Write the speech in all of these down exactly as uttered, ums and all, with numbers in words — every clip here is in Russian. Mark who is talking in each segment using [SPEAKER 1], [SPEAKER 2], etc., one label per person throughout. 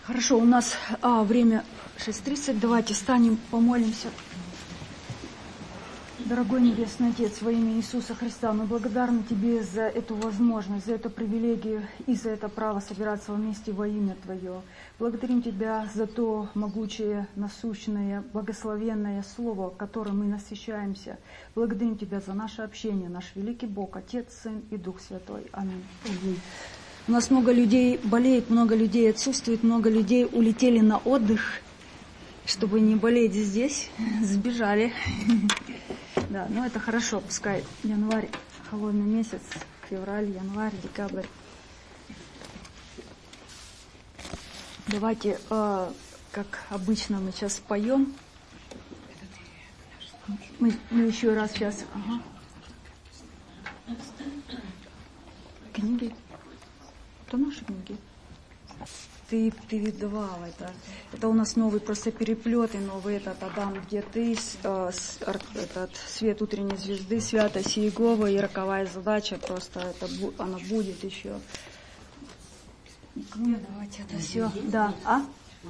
[SPEAKER 1] Хорошо, у нас а, время шесть тридцать. Давайте встанем, помолимся. Дорогой Небесный Отец, во имя Иисуса Христа, мы благодарны Тебе за эту возможность, за эту привилегию и за это право собираться вместе во имя Твое. Благодарим Тебя за то могучее, насущное, благословенное Слово, которым мы насыщаемся. Благодарим Тебя за наше общение, наш великий Бог, Отец, Сын и Дух Святой. Аминь. Аминь. У нас много людей болеет, много людей отсутствует, много людей улетели на отдых, чтобы не болеть здесь, сбежали. Да, ну это хорошо, пускай январь, холодный месяц, февраль, январь, декабрь. Давайте, э, как обычно, мы сейчас споем. Мы, мы еще раз сейчас. Ага. Книги. Это наши книги. Ты, ты видовал это. Это у нас новый просто переплет, и новый этот Адам, где ты, э, с, этот свет утренней звезды, святость Иегова и роковая задача, просто это, она будет еще. Ну, давайте это все. Да, а?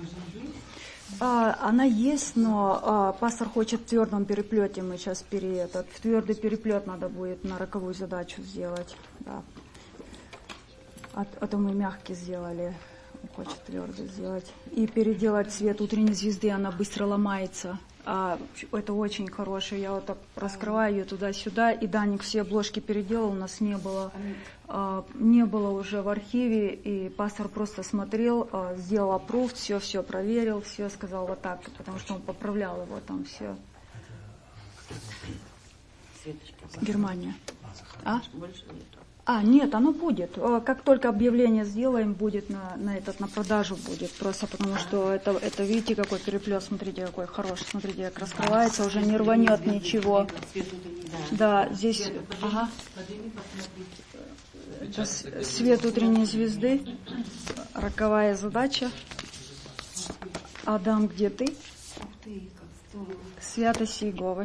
[SPEAKER 1] а? Она есть, но а, пастор хочет в твердом переплете, мы сейчас пере, этот, в твердый переплет надо будет на роковую задачу сделать. Да. А, а то мы мягкий сделали. Хочет твердо сделать. И переделать цвет утренней звезды, она быстро ломается. А, это очень хорошее. Я вот так раскрываю ее туда-сюда. И Даник все обложки переделал, у нас не было. А, не было уже в архиве. И пастор просто смотрел, а, сделал аппрув, все-все проверил, все сказал вот так, потому что он поправлял его там все. Германия. А? А, нет, оно будет. Как только объявление сделаем, будет на, на этот, на продажу будет. Просто потому что это, это, видите, какой переплет, смотрите, какой хороший, смотрите, как раскрывается, уже не рванет ничего. Да, здесь, ага. Это свет утренней звезды, роковая задача. Адам, где ты? Святость Иеговы.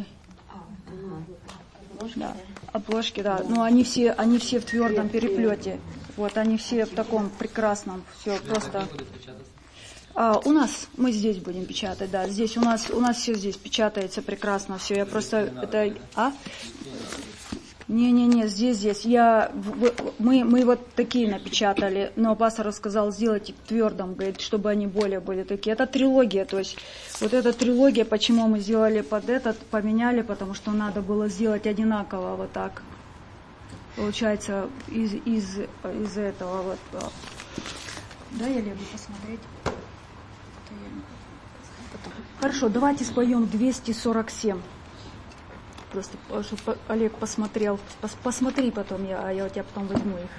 [SPEAKER 1] Да, обложки, да. Но они все, они все в твердом переплете. Вот, они все в таком прекрасном. Все просто. А, у нас, мы здесь будем печатать, да. Здесь у нас, у нас все здесь печатается прекрасно. Все, я просто это. А? Не-не-не, здесь, здесь. Я, мы, мы вот такие напечатали, но пастор сказал, сделайте в твердом, говорит, чтобы они более были такие. Это трилогия, то есть вот эта трилогия, почему мы сделали под этот, поменяли, потому что надо было сделать одинаково вот так. Получается, из, из, из этого вот. Да, я лягу посмотреть. Хорошо, давайте споем двести сорок семь. Просто, чтобы Олег посмотрел. Пос, посмотри потом, я, а я у тебя потом возьму их.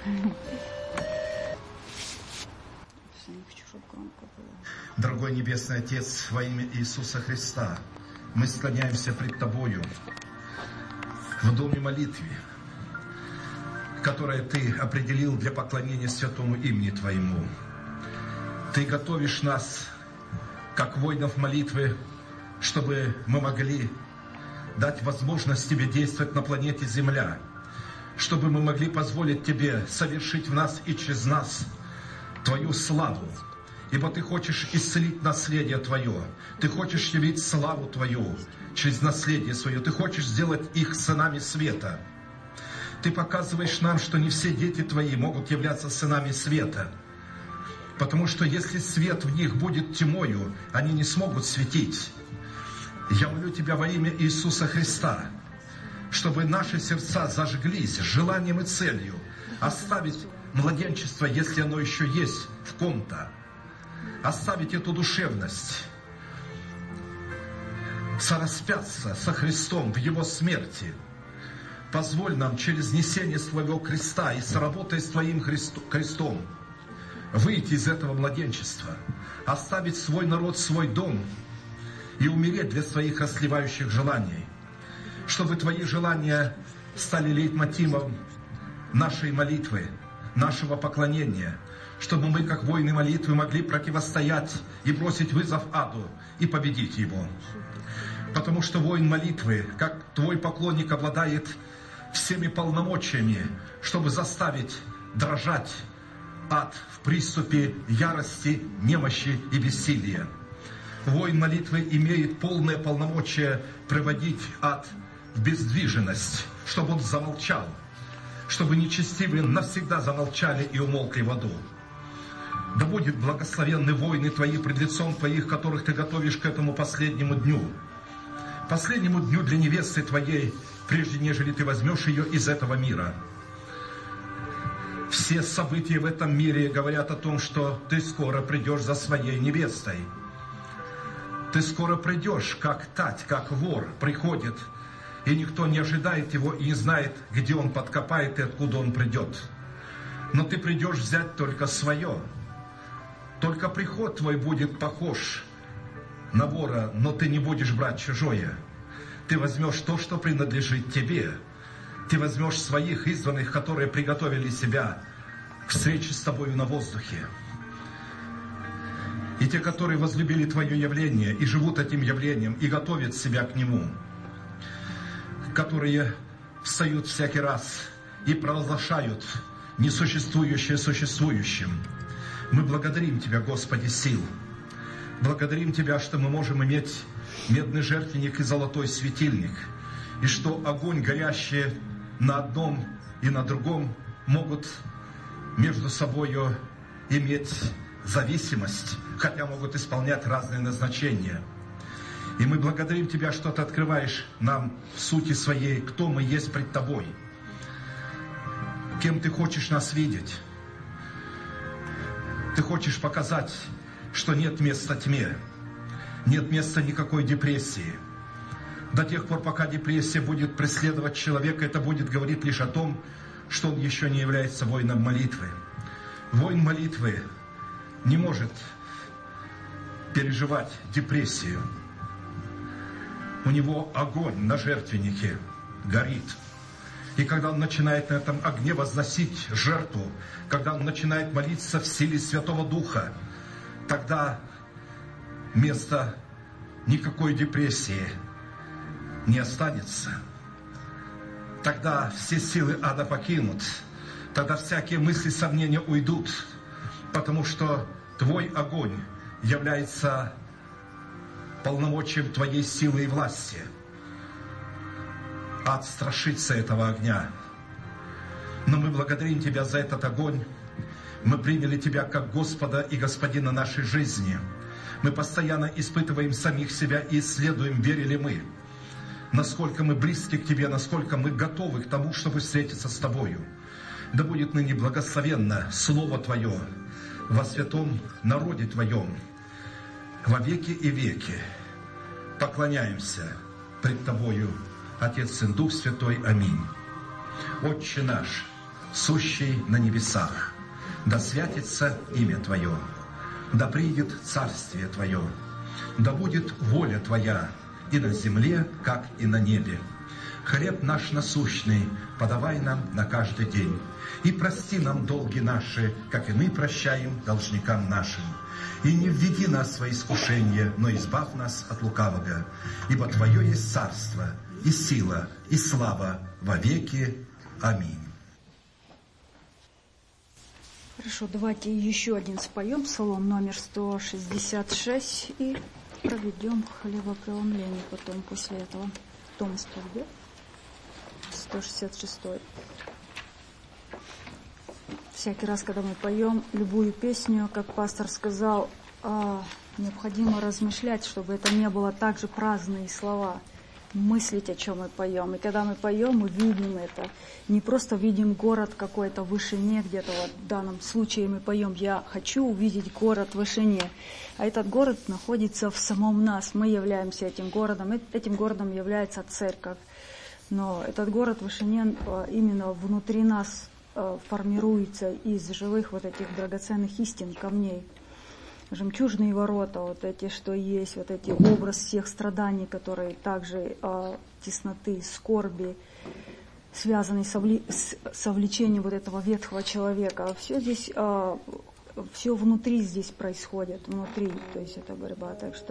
[SPEAKER 2] Дорогой Небесный Отец, во имя Иисуса Христа, мы склоняемся пред Тобою в доме молитвы, которое Ты определил для поклонения святому имени Твоему. Ты готовишь нас, как воинов молитвы, чтобы мы могли дать возможность Тебе действовать на планете Земля, чтобы мы могли позволить Тебе совершить в нас и через нас Твою славу. Ибо Ты хочешь исцелить наследие Твое, Ты хочешь явить славу Твою через наследие свое, Ты хочешь сделать их сынами света. Ты показываешь нам, что не все дети Твои могут являться сынами света, потому что если свет в них будет тьмою, они не смогут светить. Я молю Тебя во имя Иисуса Христа, чтобы наши сердца зажглись желанием и целью оставить младенчество, если оно еще есть в ком-то, оставить эту душевность, сораспяться со Христом в Его смерти. Позволь нам через несение Своего креста и соработая с Твоим крестом выйти из этого младенчества, оставить свой народ, свой дом и умереть для своих расслевающих желаний, чтобы Твои желания стали лейтмотивом нашей молитвы, нашего поклонения, чтобы мы, как воины молитвы, могли противостоять и бросить вызов аду и победить его. Потому что воин молитвы, как Твой поклонник, обладает всеми полномочиями, чтобы заставить дрожать ад в приступе ярости, немощи и бессилия. Воин молитвы имеет полное полномочие приводить ад в бездвиженность, чтобы он замолчал, чтобы нечестивые навсегда замолчали и умолкли в аду. Да будет благословенны войны Твои пред лицом Твоих, которых Ты готовишь к этому последнему дню. Последнему дню для невесты Твоей, прежде нежели Ты возьмешь ее из этого мира. Все события в этом мире говорят о том, что Ты скоро придешь за своей невестой. Ты скоро придешь, как тать, как вор приходит, и никто не ожидает его и не знает, где он подкопает и откуда он придет. Но ты придешь взять только свое. Только приход твой будет похож на вора, но ты не будешь брать чужое. Ты возьмешь то, что принадлежит тебе. Ты возьмешь своих избранных, которые приготовили себя к встрече с тобою на воздухе. И те, которые возлюбили твое явление и живут этим явлением, и готовят себя к нему, которые встают всякий раз и провозглашают несуществующее существующим. Мы благодарим Тебя, Господи, сил. Благодарим Тебя, что мы можем иметь медный жертвенник и золотой светильник, и что огонь, горящий на одном и на другом, могут между собою иметь зависимость, хотя могут исполнять разные назначения. И мы благодарим Тебя, что Ты открываешь нам в сути своей, кто мы есть пред Тобой, кем Ты хочешь нас видеть. Ты хочешь показать, что нет места тьме, нет места никакой депрессии. До тех пор, пока депрессия будет преследовать человека, это будет говорить лишь о том, что он еще не является воином молитвы. Воин молитвы не может переживать депрессию. У него огонь на жертвеннике горит. И когда он начинает на этом огне возносить жертву, когда он начинает молиться в силе Святого Духа, тогда места никакой депрессии не останется. Тогда все силы ада покинут. Тогда всякие мысли, сомнения уйдут. Потому что Твой огонь является полномочием Твоей силы и власти. Ад страшится этого огня. Но мы благодарим Тебя за этот огонь. Мы приняли Тебя как Господа и Господина нашей жизни. Мы постоянно испытываем самих себя и исследуем, верили мы, насколько мы близки к Тебе, насколько мы готовы к тому, чтобы встретиться с Тобою. Да будет ныне благословенно Слово Твое во святом народе Твоем, во веки и веки. Поклоняемся пред Тобою, Отец, Сын, Дух Святой. Аминь. Отче наш, сущий на небесах, да святится имя Твое, да придет царствие Твое, да будет воля Твоя и на земле, как и на небе. Хлеб наш насущный подавай нам на каждый день, и прости нам долги наши, как и мы прощаем должникам нашим. И не введи нас во искушение, но избавь нас от лукавого, ибо Твое есть царство, и сила, и слава во веки. Аминь.
[SPEAKER 1] Хорошо, давайте еще один споем, псалом номер сто шестьдесят шесть, и проведем хлебопреломление потом после этого. Том сто шестьдесят шесть. Всякий раз, когда мы поем любую песню, как пастор сказал, необходимо размышлять, чтобы это не было также праздные слова, мыслить, о чем мы поем. И когда мы поем, мы видим это. Не просто видим город какой-то в вышине, где-то вот в данном случае мы поем «Я хочу увидеть город в вышине». А этот город находится в самом нас. Мы являемся этим городом. Этим городом является церковь. Но этот город в вышине именно внутри нас формируется из живых вот этих драгоценных истин, камней. Жемчужные ворота, вот эти, что есть, вот эти образ всех страданий, которые также э, тесноты, скорби, связанные со, вли, с, со влечением вот этого ветхого человека. Все здесь, э, все внутри здесь происходит, внутри, то есть это борьба, так что...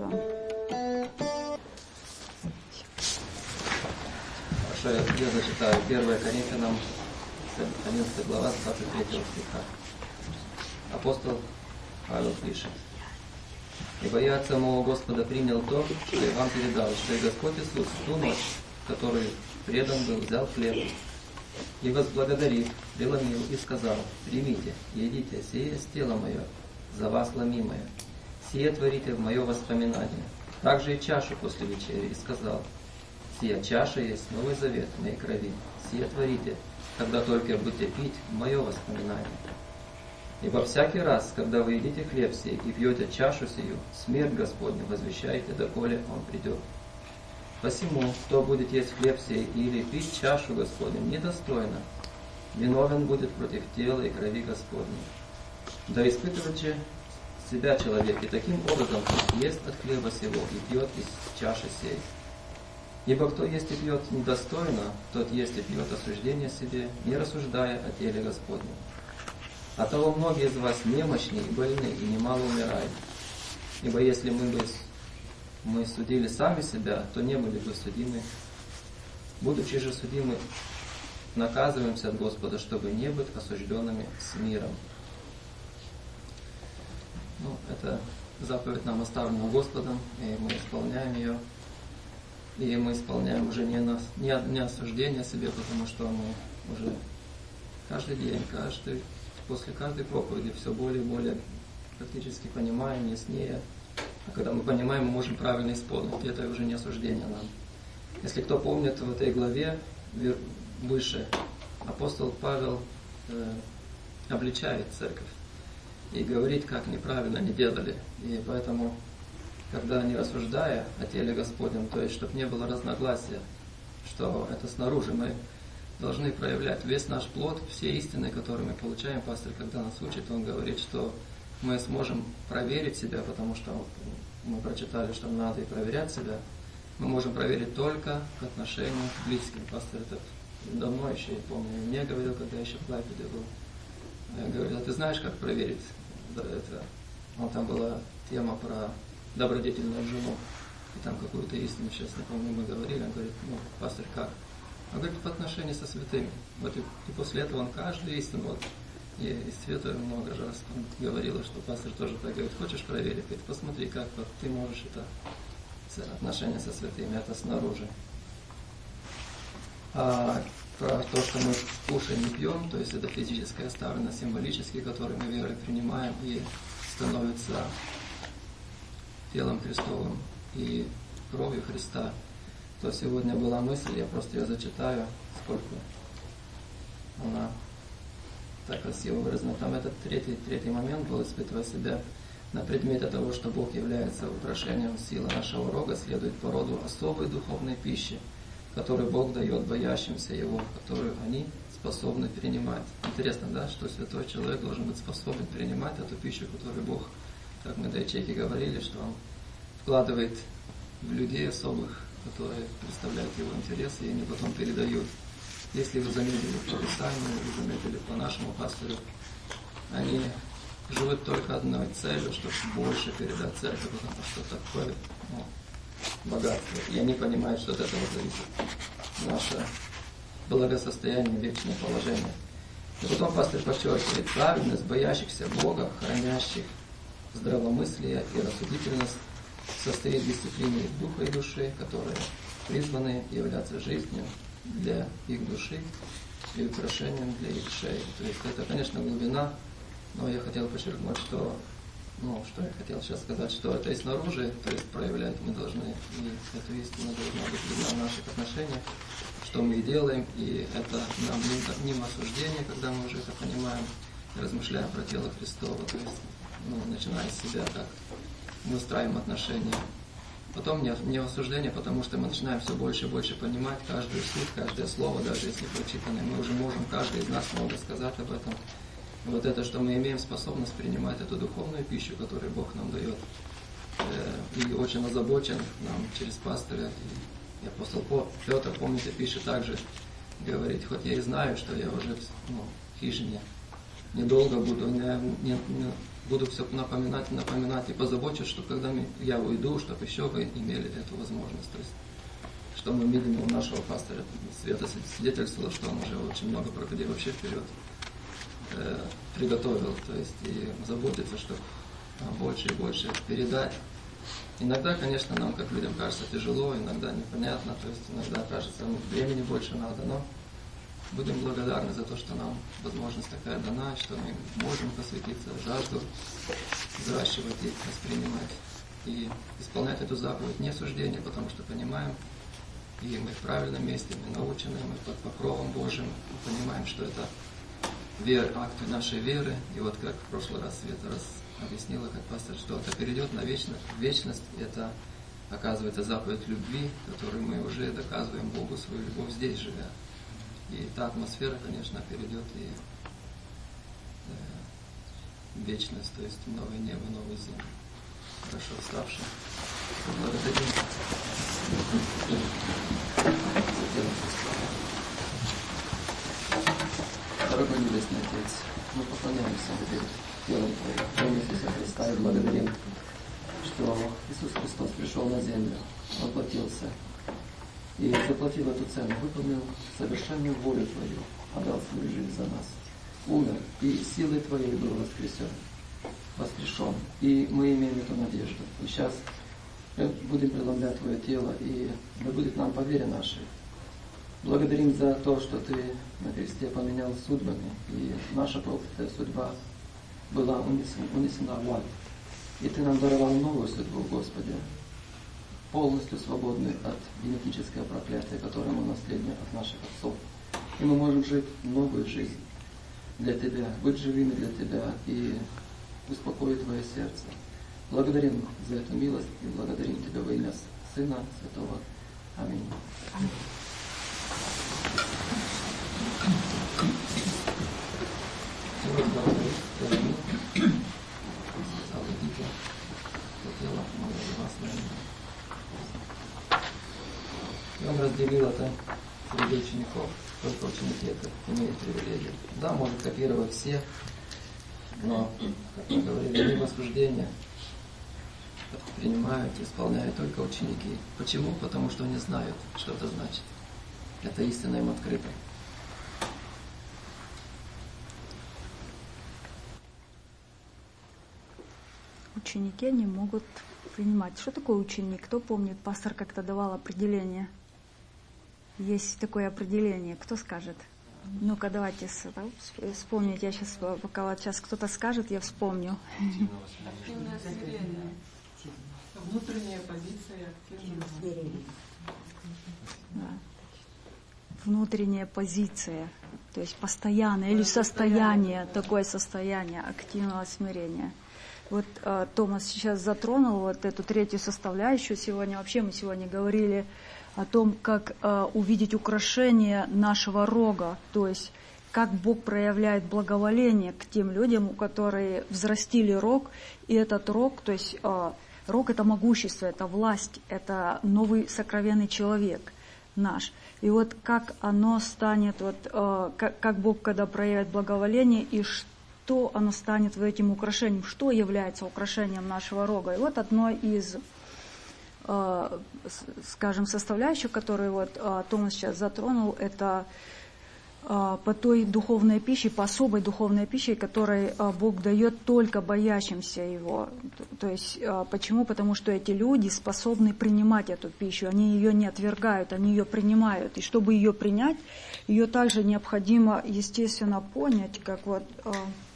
[SPEAKER 3] Хорошо, я зачитаю первое Коринфянам, одиннадцатая глава, двадцать третьего стиха. Апостол Павел пишет: «Ибо я от самого Господа принял то, что я вам передал, что и Господь Иисус в ту ночь, в которую предан был, взял хлеб, и возблагодарив, преломил и сказал: примите, едите, сие есть тело мое, за вас ломимое, сие творите в мое воспоминание. Также и чашу после вечери, и сказал: сия чаша есть новый завет в моей крови, сие творите, когда только будете пить в мое воспоминание. Ибо всякий раз, когда вы едите хлеб сей и пьете чашу сию, смерть Господню возвещаете, доколе Он придет. Посему, кто будет есть хлеб сей или пить чашу Господню недостойно, виновен будет против тела и крови Господней. Да испытывает же себя человек, и таким образом ест от хлеба сего и пьет из чаши сей. Ибо кто есть и пьет недостойно, тот есть и пьет осуждение себе, не рассуждая о теле Господнем. Оттого многие из вас немощны и больны, и немало умирают. Ибо если мы бы мы судили сами себя, то не были бы судимы. Будучи же судимы, наказываемся от Господа, чтобы не быть осужденными с миром». Ну, это заповедь нам оставлена Господом, и мы исполняем ее. И мы исполняем уже не, нас, не, не осуждение себе, потому что мы уже каждый день, каждый, после каждой проповеди все более и более практически понимаем, яснее. А когда мы понимаем, мы можем правильно исполнить. И это уже не осуждение нам. Если кто помнит, в этой главе выше апостол Павел э, обличает церковь и говорит, как неправильно они делали. И поэтому, когда они, рассуждая о теле Господнем, то есть, чтобы не было разногласия, что это снаружи, мы должны проявлять весь наш плод, все истины, которые мы получаем. Пастор, когда нас учит, он говорит, что мы сможем проверить себя, потому что мы прочитали, что надо и проверять себя. Мы можем проверить только к отношению к близким. Пастор это давно еще, я помню, мне говорил, когда я еще в Клайпеде был. Я говорю: а ты знаешь, как проверить это? Ну, там была тема про добродетельную жену. И там какую-то истину, сейчас не помню, мы говорили. Он говорит: ну, пастор, как? Он говорит: по отношению со святыми. Вот и, и после этого он каждую истину, вот, и, и Света много раз говорила, что пастор тоже так говорит: хочешь проверить? Говорит: посмотри, как вот ты можешь это, отношения со святыми, это снаружи. А про то, что мы кушаем и пьем, то есть это физическое оставлено, символически, которое мы верой принимаем и становится телом Христовым и кровью Христа, то сегодня была мысль, я просто ее зачитаю, сколько она так красиво выражена. Там этот третий, третий момент был: испытывая себя на предмете того, что Бог является украшением силы нашего рога, следует по роду особой духовной пищи, которую Бог дает боящимся Его, которую они способны принимать. Интересно, да, что святой человек должен быть способен принимать эту пищу, которую Бог, как мы до ячейки говорили, что Он вкладывает в людей особых, которые представляют Его интересы, и они потом передают. Если вы заметили по Писанию, вы заметили по нашему пастору, они живут только одной целью, чтобы больше передать церкви, потому что такое, ну, богатство. И они понимают, что от этого зависит наше благосостояние, вечное положение. И потом пастор подчеркивает: праведность боящихся Бога, хранящих здравомыслие и рассудительность, состоит в дисциплине их духа и души, которые призваны являться жизнью для их души и украшением для их шеи. То есть это, конечно, глубина, но я хотел подчеркнуть, что Ну, что я хотел сейчас сказать, что это и снаружи, то есть проявлять мы должны, и эту истину должна быть видна в наших отношениях, что мы и делаем, и это нам не, не осуждение, когда мы уже это понимаем, и размышляем про тело Христово, то есть, ну, начиная с себя, как мы устраиваем отношения. Потом не, не осуждение, потому что мы начинаем все больше и больше понимать каждую суть, каждое слово, даже если прочитанное, мы уже можем, каждый из нас много сказать об этом. Вот это, что мы имеем способность принимать эту духовную пищу, которую Бог нам дает. И очень озабочен нам через пастыря. И апостол Петр, помните, пишет также, говорит: хоть я и знаю, что я уже, ну, в хижине недолго буду, не, не, не, буду все напоминать, напоминать и позабочусь, чтобы когда я уйду, чтобы еще вы имели эту возможность. То есть, что мы видим у нашего пастыря, Света свидетельствовала, что он уже очень много проходил вообще вперед. э, приготовил, то есть и заботится, чтобы больше и больше передать. Иногда, конечно, нам, как людям, кажется тяжело, иногда непонятно, то есть иногда кажется, ну, времени больше надо, но будем благодарны за то, что нам возможность такая дана, что мы можем посвятиться жажду, взращивать и воспринимать. И исполнять эту заповедь не осуждение, потому что понимаем, и мы в правильном месте, мы научены, мы под покровом Божьим, мы понимаем, что это вера, акт нашей веры. И вот как в прошлый раз Света раз объяснила, как пастор, что это перейдет на вечность, вечность, это оказывается заповедь любви, которую мы уже доказываем Богу свою любовь здесь живя. И та атмосфера, конечно, перейдет и э, вечность, то есть новое небо, новую землю. Хорошо вставшим. Благодарим. Дорогой Небесный Отец, мы поклоняемся перед телом Твоим, Иисуса Христа, и благодарим, что Иисус Христос пришел на землю, воплотился и заплатил эту цену, выполнил совершенную волю Твою, отдал свою жизнь за нас, умер и силой Твоей был воскресен. воскрешен. И мы имеем эту надежду. И сейчас мы будем преломлять Твое тело, и да будет нам по вере нашей. Благодарим за то, что Ты на кресте поменял судьбами, и наша проклятая судьба была унесена, унесена в ад. И Ты нам даровал новую судьбу, Господи, полностью свободную от генетического проклятия, которое мы наследили от наших отцов. И мы можем жить новую жизнь для Тебя, быть живыми для Тебя и успокоить Твое сердце. Благодарим за эту милость и благодарим Тебя во имя Сына Святого. Аминь. Аминь. И он разделил это среди учеников. Только ученики это имеют привилегию. Да, может копировать все, но, как мы говорили, мимо осуждения принимают, исполняют только ученики. Почему? Потому что они знают, что это значит. Это истина им открыта.
[SPEAKER 1] Ученики не могут принимать. Что такое ученик? Кто помнит? Пастор как-то давал определение. Есть такое определение. Кто скажет? Ну-ка, давайте вспомнить. Я сейчас, пока вот сейчас кто-то скажет, я вспомню.
[SPEAKER 4] Активное смирение. Внутренняя позиция активного смирения.
[SPEAKER 1] Да. Внутренняя позиция, то есть постоянное или состояние, такое состояние активного смирения. Вот э, Томас сейчас затронул вот эту третью составляющую сегодня. Вообще мы сегодня говорили о том, как э, увидеть украшение нашего рога, то есть как Бог проявляет благоволение к тем людям, у которых взрастили рог, и этот рог, то есть э, рог — это могущество, это власть, это новый сокровенный человек наш. И вот как оно станет, вот э, как, как Бог, когда проявит благоволение, и что оно станет этим украшением, что является украшением нашего рога. И вот одно из, э, скажем, составляющих, которые вот э, Томас сейчас затронул, это э, по той духовной пище, по особой духовной пище, которой э, Бог дает только боящимся Его. То есть э, почему? Потому что эти люди способны принимать эту пищу, они ее не отвергают, они ее принимают. И чтобы ее принять, ее также необходимо, естественно, понять, как вот... Э,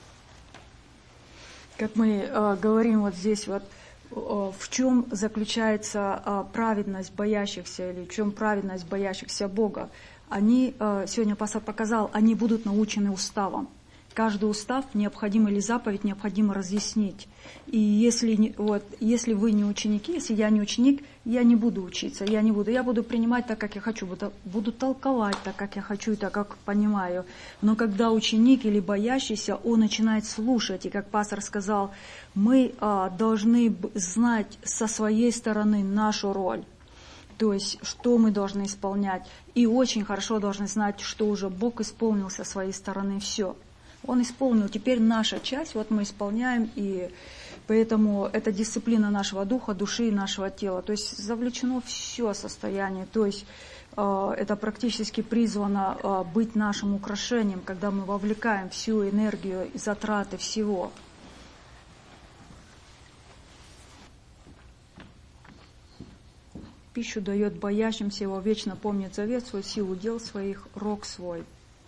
[SPEAKER 1] Как мы э, говорим вот здесь, вот, э, в чем заключается э, праведность боящихся, или в чем праведность боящихся Бога. Они, э, сегодня пастор показал, они будут научены уставом. Каждый устав необходимо, или заповедь необходимо разъяснить. И если, вот, если вы не ученики, если я не ученик, я не буду учиться, я не буду. Я буду принимать так, как я хочу, буду, буду толковать так, как я хочу и так, как понимаю. Но когда ученик или боящийся, он начинает слушать. И как пастор сказал, мы а, должны знать со своей стороны нашу роль. То есть, что мы должны исполнять. И очень хорошо должны знать, что уже Бог исполнил со своей стороны все. Он исполнил. Теперь наша часть, вот мы исполняем, и поэтому это дисциплина нашего духа, души и нашего тела. То есть завлечено все состояние. То есть э, это практически призвано э, быть нашим украшением, когда мы вовлекаем всю энергию и затраты всего. Пищу дает боящимся его, вечно помнит завет свой, силу дел своих, рок свой.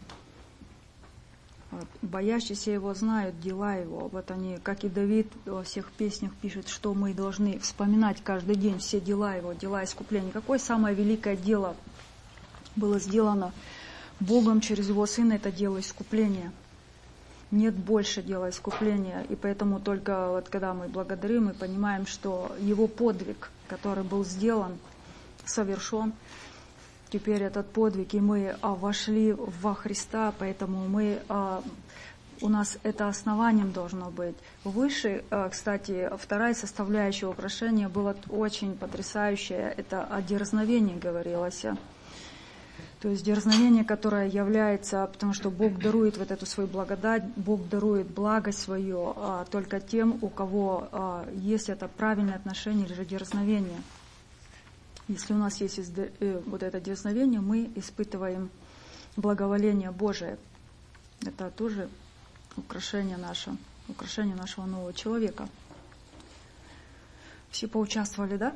[SPEAKER 1] Вот. Боящиеся его знают дела его. Вот они, как и Давид во всех песнях пишет, что мы должны вспоминать каждый день все дела его, дела искупления. Какое самое великое дело было сделано Богом через его Сына, это дело искупления. Нет больше дела искупления. И поэтому только вот когда мы благодарим, мы понимаем, что его подвиг, который был сделан, совершен. Теперь этот подвиг, и мы а, вошли во Христа, поэтому мы, а, у нас это основанием должно быть. Выше, а, кстати, вторая составляющая украшения была очень потрясающая, это о дерзновении говорилось. То есть дерзновение, которое является, потому что Бог дарует вот эту свою благодать, Бог дарует благость свою а, только тем, у кого а, есть это правильное отношение или же дерзновение. Если у нас есть вот это дерзновение, мы испытываем благоволение Божие. Это тоже украшение наше, украшение нашего нового человека. Все поучаствовали, да?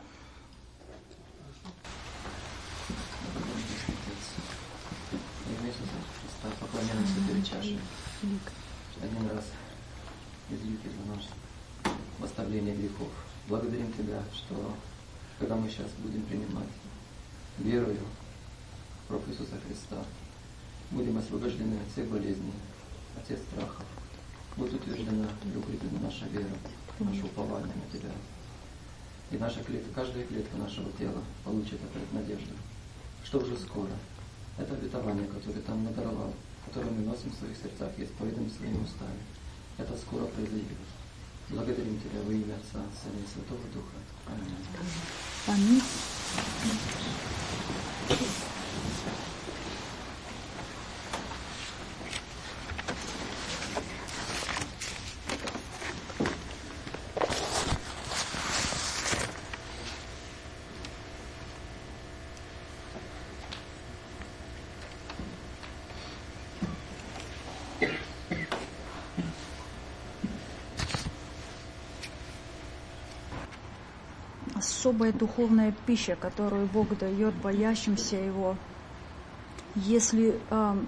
[SPEAKER 3] Поклоняемся перед чашей. Один раз излитый за наше восставление грехов. Благодарим Тебя, что когда мы сейчас будем принимать верою в кровь Иисуса Христа, будем освобождены от всех болезней, от всех страхов. Будет утверждена и укреплена наша вера, наше упование на Тебя. И наша клетка, каждая клетка нашего тела получит опять надежду, что уже скоро. Это обетование, которое Ты нам надаровал, которое мы носим в своих сердцах и исповедуем своими устами. Это скоро произойдет. Благодарим Тебя во имя Отца, Сына и Святого Духа. Аминь.
[SPEAKER 1] Аминь. Особая духовная пища, которую Бог дает боящимся Его. Если э,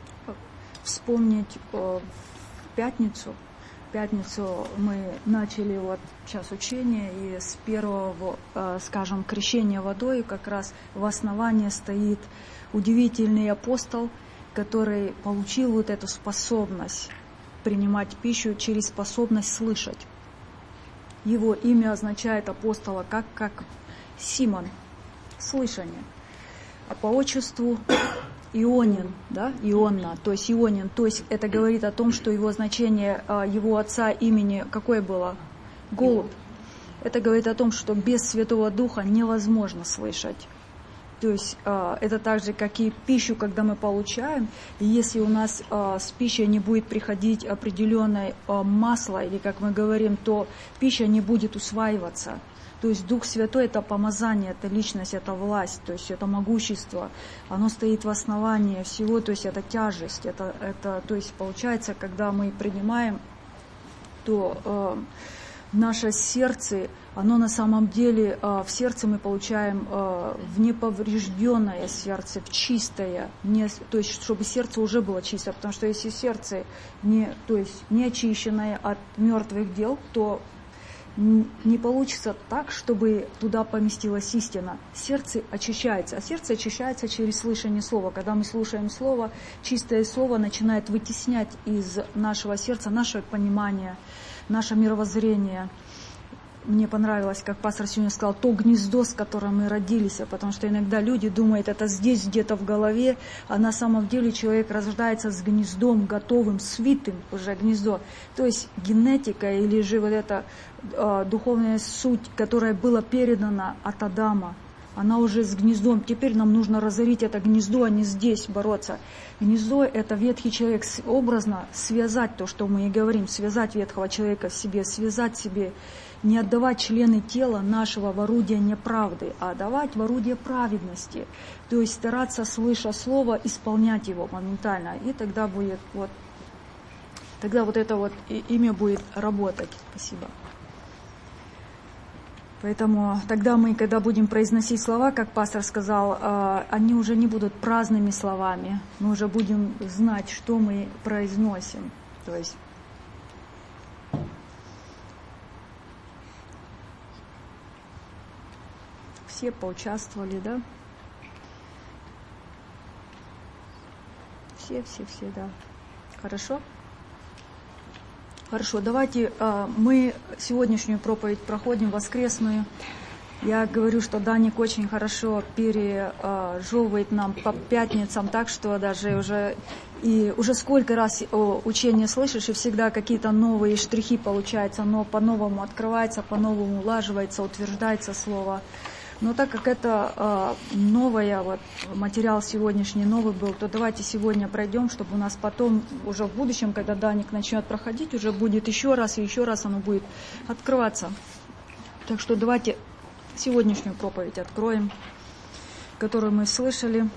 [SPEAKER 1] вспомнить э, в пятницу, в пятницу мы начали вот час учения, и с первого, э, скажем, крещения водой как раз в основании стоит удивительный апостол, который получил вот эту способность принимать пищу через способность слышать. Его имя означает апостола как, как Симон, слышание. А по отчеству Ионин, да, Ионна, то есть Ионин, то есть это говорит о том, что его значение, его отца имени какое было? Голубь. Это говорит о том, что без Святого Духа невозможно слышать. То есть это так же, как и пищу, когда мы получаем, и если у нас с пищей не будет приходить определенное масло, или как мы говорим, то пища не будет усваиваться. То есть Дух Святой – это помазание, это личность, это власть, то есть это могущество, оно стоит в основании всего, то есть это тяжесть, это, это, то есть получается, когда мы принимаем, то э, наше сердце, оно на самом деле, в сердце мы получаем в неповрежденное сердце, в чистое, не, то есть чтобы сердце уже было чистое, потому что если сердце не, то есть не очищенное от мертвых дел, то не получится так, чтобы туда поместилась истина. Сердце очищается, а сердце очищается через слышание слова. Когда мы слушаем слово, чистое слово начинает вытеснять из нашего сердца наше понимание, наше мировоззрение. Мне понравилось, как пастор сегодня сказал, то гнездо, с которым мы родились, потому что иногда люди думают, это здесь где-то в голове, а на самом деле человек рождается с гнездом, готовым, свитым уже гнездо. То есть генетика или же вот эта э, духовная суть, которая была передана от Адама, Она уже с гнездом. Теперь нам нужно разорить это гнездо, а не здесь бороться. Гнездо – это ветхий человек. Образно связать то, что мы и говорим, связать ветхого человека в себе, связать себе, не отдавать члены тела нашего в орудие неправды, а отдавать в орудие праведности. То есть стараться, слыша слово, исполнять его моментально. И тогда будет вот, тогда вот это вот имя будет работать. Спасибо. Поэтому тогда мы, когда будем произносить слова, как пастор сказал, они уже не будут праздными словами. Мы уже будем знать, что мы произносим. То есть все поучаствовали, да? Все, все, все, да. Хорошо? Хорошо, давайте э, мы сегодняшнюю проповедь проходим, воскресную. Я говорю, что Даник очень хорошо пережевывает нам по пятницам, так что даже уже и уже сколько раз учение слышишь, и всегда какие-то новые штрихи получаются, но по-новому открывается, по-новому улаживается, утверждается слово. Но так как это э, новое, вот, материал сегодняшний новый был, то давайте сегодня пройдем, чтобы у нас потом, уже в будущем, когда Даник начнет проходить, уже будет еще раз и еще раз оно будет открываться. Так что давайте сегодняшнюю проповедь откроем, которую мы слышали.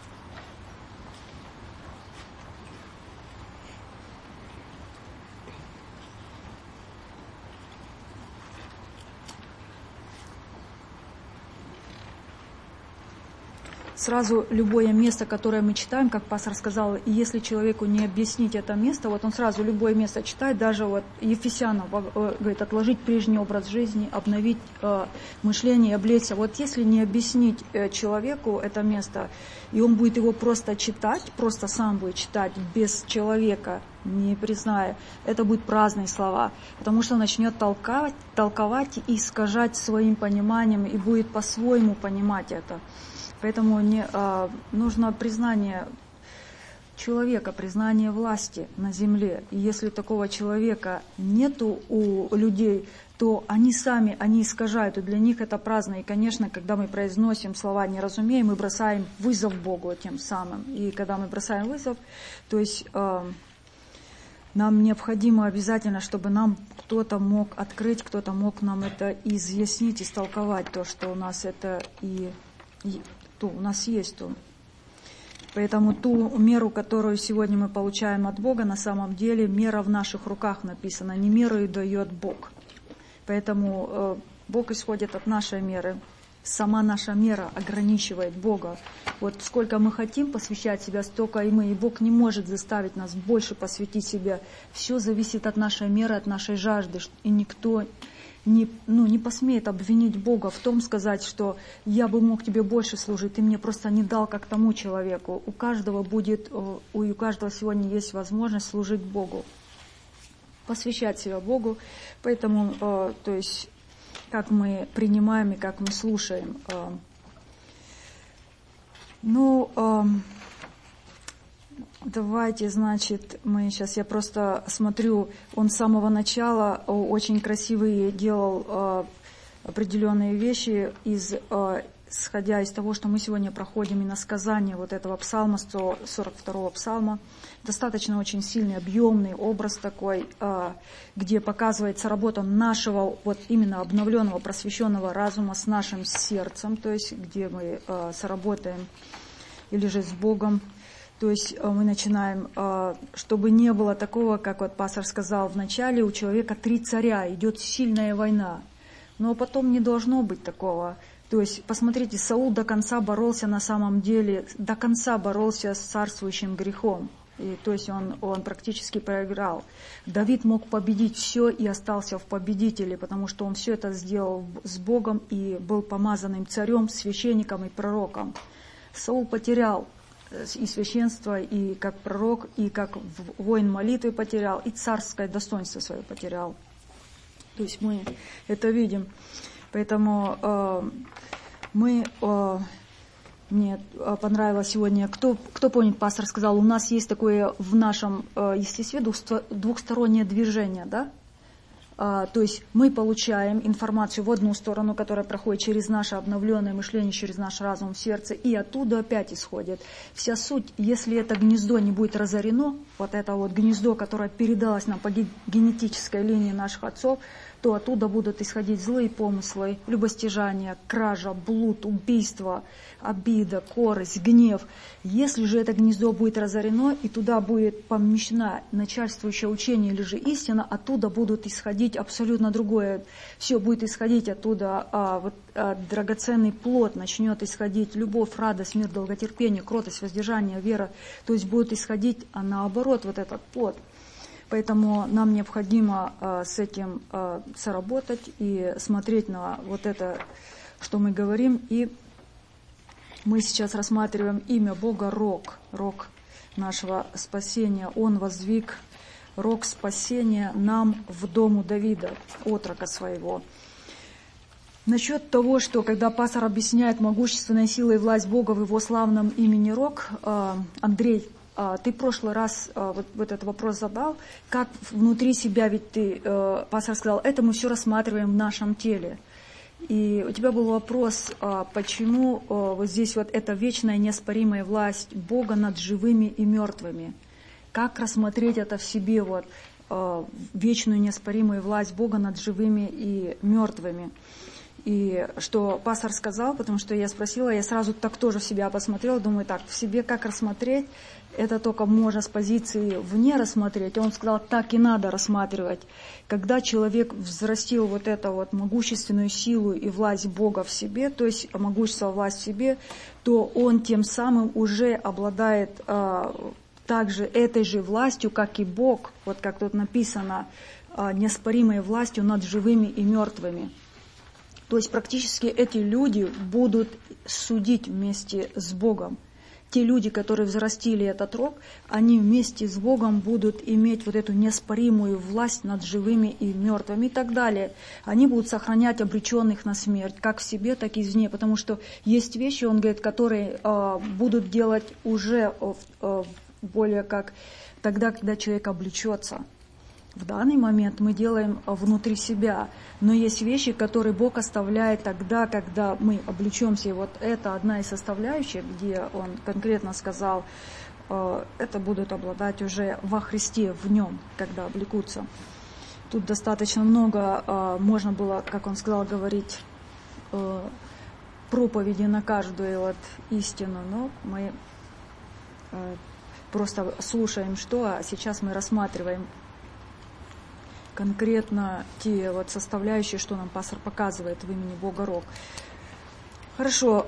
[SPEAKER 1] Сразу любое место, которое мы читаем, как пастор сказал, и если человеку не объяснить это место, вот он сразу любое место читает, даже вот Ефесянам говорит, отложить прежний образ жизни, обновить э, мышление, облечься. Вот если не объяснить э, человеку это место, и он будет его просто читать, просто сам будет читать без человека, не призная, это будут праздные слова, потому что он начнет толковать, толковать и искажать своим пониманием, и будет по-своему понимать это. Поэтому не, а, нужно признание человека, признание власти на земле. И если такого человека нету у людей, то они сами, они искажают, и для них это праздно. И, конечно, когда мы произносим слова «не разумеем», мы бросаем вызов Богу тем самым. И когда мы бросаем вызов, то есть а, нам необходимо обязательно, чтобы нам кто-то мог открыть, кто-то мог нам это изъяснить, истолковать то, что у нас это и... и то у нас есть то. Поэтому ту меру, которую сегодня мы получаем от Бога, на самом деле мера в наших руках написана, не меру и дает Бог. Поэтому э, Бог исходит от нашей меры. Сама наша мера ограничивает Бога. Вот сколько мы хотим посвящать себя, столько и мы. И Бог не может заставить нас больше посвятить себя. Все зависит от нашей меры, от нашей жажды. И никто не, ну, не посмеет обвинить Бога в том, сказать, что я бы мог тебе больше служить, ты мне просто не дал как тому человеку. У каждого будет, у каждого сегодня есть возможность служить Богу, посвящать себя Богу. Поэтому, то есть, как мы принимаем и как мы слушаем. Ну, давайте, значит, мы сейчас, я просто смотрю, он с самого начала очень красивые делал определенные вещи, из, исходя из того, что мы сегодня проходим иносказание вот этого псалма, сто сорок второго псалма. Достаточно очень сильный, объемный образ такой, где показывается работа нашего, вот именно обновленного, просвещенного разума с нашим сердцем, то есть где мы соработаем или же с Богом. То есть мы начинаем, чтобы не было такого, как вот пастор сказал в начале, у человека три царя, идет сильная война. Но потом не должно быть такого. То есть, посмотрите, Саул до конца боролся на самом деле, до конца боролся с царствующим грехом. И, то есть он, он практически проиграл. Давид мог победить все и остался в победителе, потому что он все это сделал с Богом и был помазанным царем, священником и пророком. Саул потерял и священство, и как пророк, и как воин молитвы потерял, и царское достоинство свое потерял. То есть мы это видим. Поэтому э, мы, э, мне понравилось сегодня, кто, кто помнит, пастор сказал, у нас есть такое в нашем э, естестве двухстороннее движение, да? А, то есть мы получаем информацию в одну сторону, которая проходит через наше обновленное мышление, через наш разум в сердце, и оттуда опять исходит. Вся суть, если это гнездо не будет разорено, вот это вот гнездо, которое передалось нам по генетической линии наших отцов, то оттуда будут исходить злые помыслы, любостяжание, кража, блуд, убийство, обида, корость, гнев. Если же это гнездо будет разорено, и туда будет помещено начальствующее учение или же истина, оттуда будут исходить абсолютно другое. Все будет исходить оттуда, а, вот, а, драгоценный плод начнет исходить, любовь, радость, мир, долготерпение, кротость, воздержание, вера. То есть будет исходить, а наоборот, вот этот плод. Поэтому нам необходимо э, с этим э, соработать и смотреть на вот это, что мы говорим. И мы сейчас рассматриваем имя Бога Рог, Рог нашего спасения. Он воздвиг рог спасения нам в дому Давида, отрока своего. Насчет того, что когда пастор объясняет могущественной силой и власть Бога в его славном имени Рог, э, Андрей, ты в прошлый раз а, вот, вот этот вопрос задал, как внутри себя, ведь ты, э, пастор сказал, это мы все рассматриваем в нашем теле. И у тебя был вопрос, а, почему а, вот здесь вот эта вечная неоспоримая власть Бога над живыми и мертвыми. Как рассмотреть это в себе, вот, а, вечную неоспоримую власть Бога над живыми и мертвыми. И что пастор сказал, потому что я спросила, я сразу так тоже в себя посмотрела, думаю, так, в себе как рассмотреть? Это только можно с позиции вне рассмотреть. Он сказал, так и надо рассматривать. Когда человек взрастил вот эту вот могущественную силу и власть Бога в себе, то есть могущество, власть в себе, то он тем самым уже обладает а, также этой же властью, как и Бог, вот как тут написано, а, неоспоримой властью над живыми и мертвыми. То есть практически эти люди будут судить вместе с Богом. Те люди, которые взрастили этот рог, они вместе с Богом будут иметь вот эту неоспоримую власть над живыми и мертвыми и так далее. Они будут сохранять обреченных на смерть, как в себе, так и извне. Потому что есть вещи, он говорит, которые э, будут делать уже э, более как тогда, когда человек облечется. В данный момент мы делаем внутри себя, но есть вещи, которые Бог оставляет тогда, когда мы облечемся. И вот это одна из составляющих, где Он конкретно сказал, это будут обладать уже во Христе, в Нем, когда облекутся. Тут достаточно много, можно было, как Он сказал, говорить проповеди на каждую вот истину, но мы просто слушаем что, а сейчас мы рассматриваем конкретно те вот составляющие, что нам пастор показывает в имени Бога Рог. Хорошо.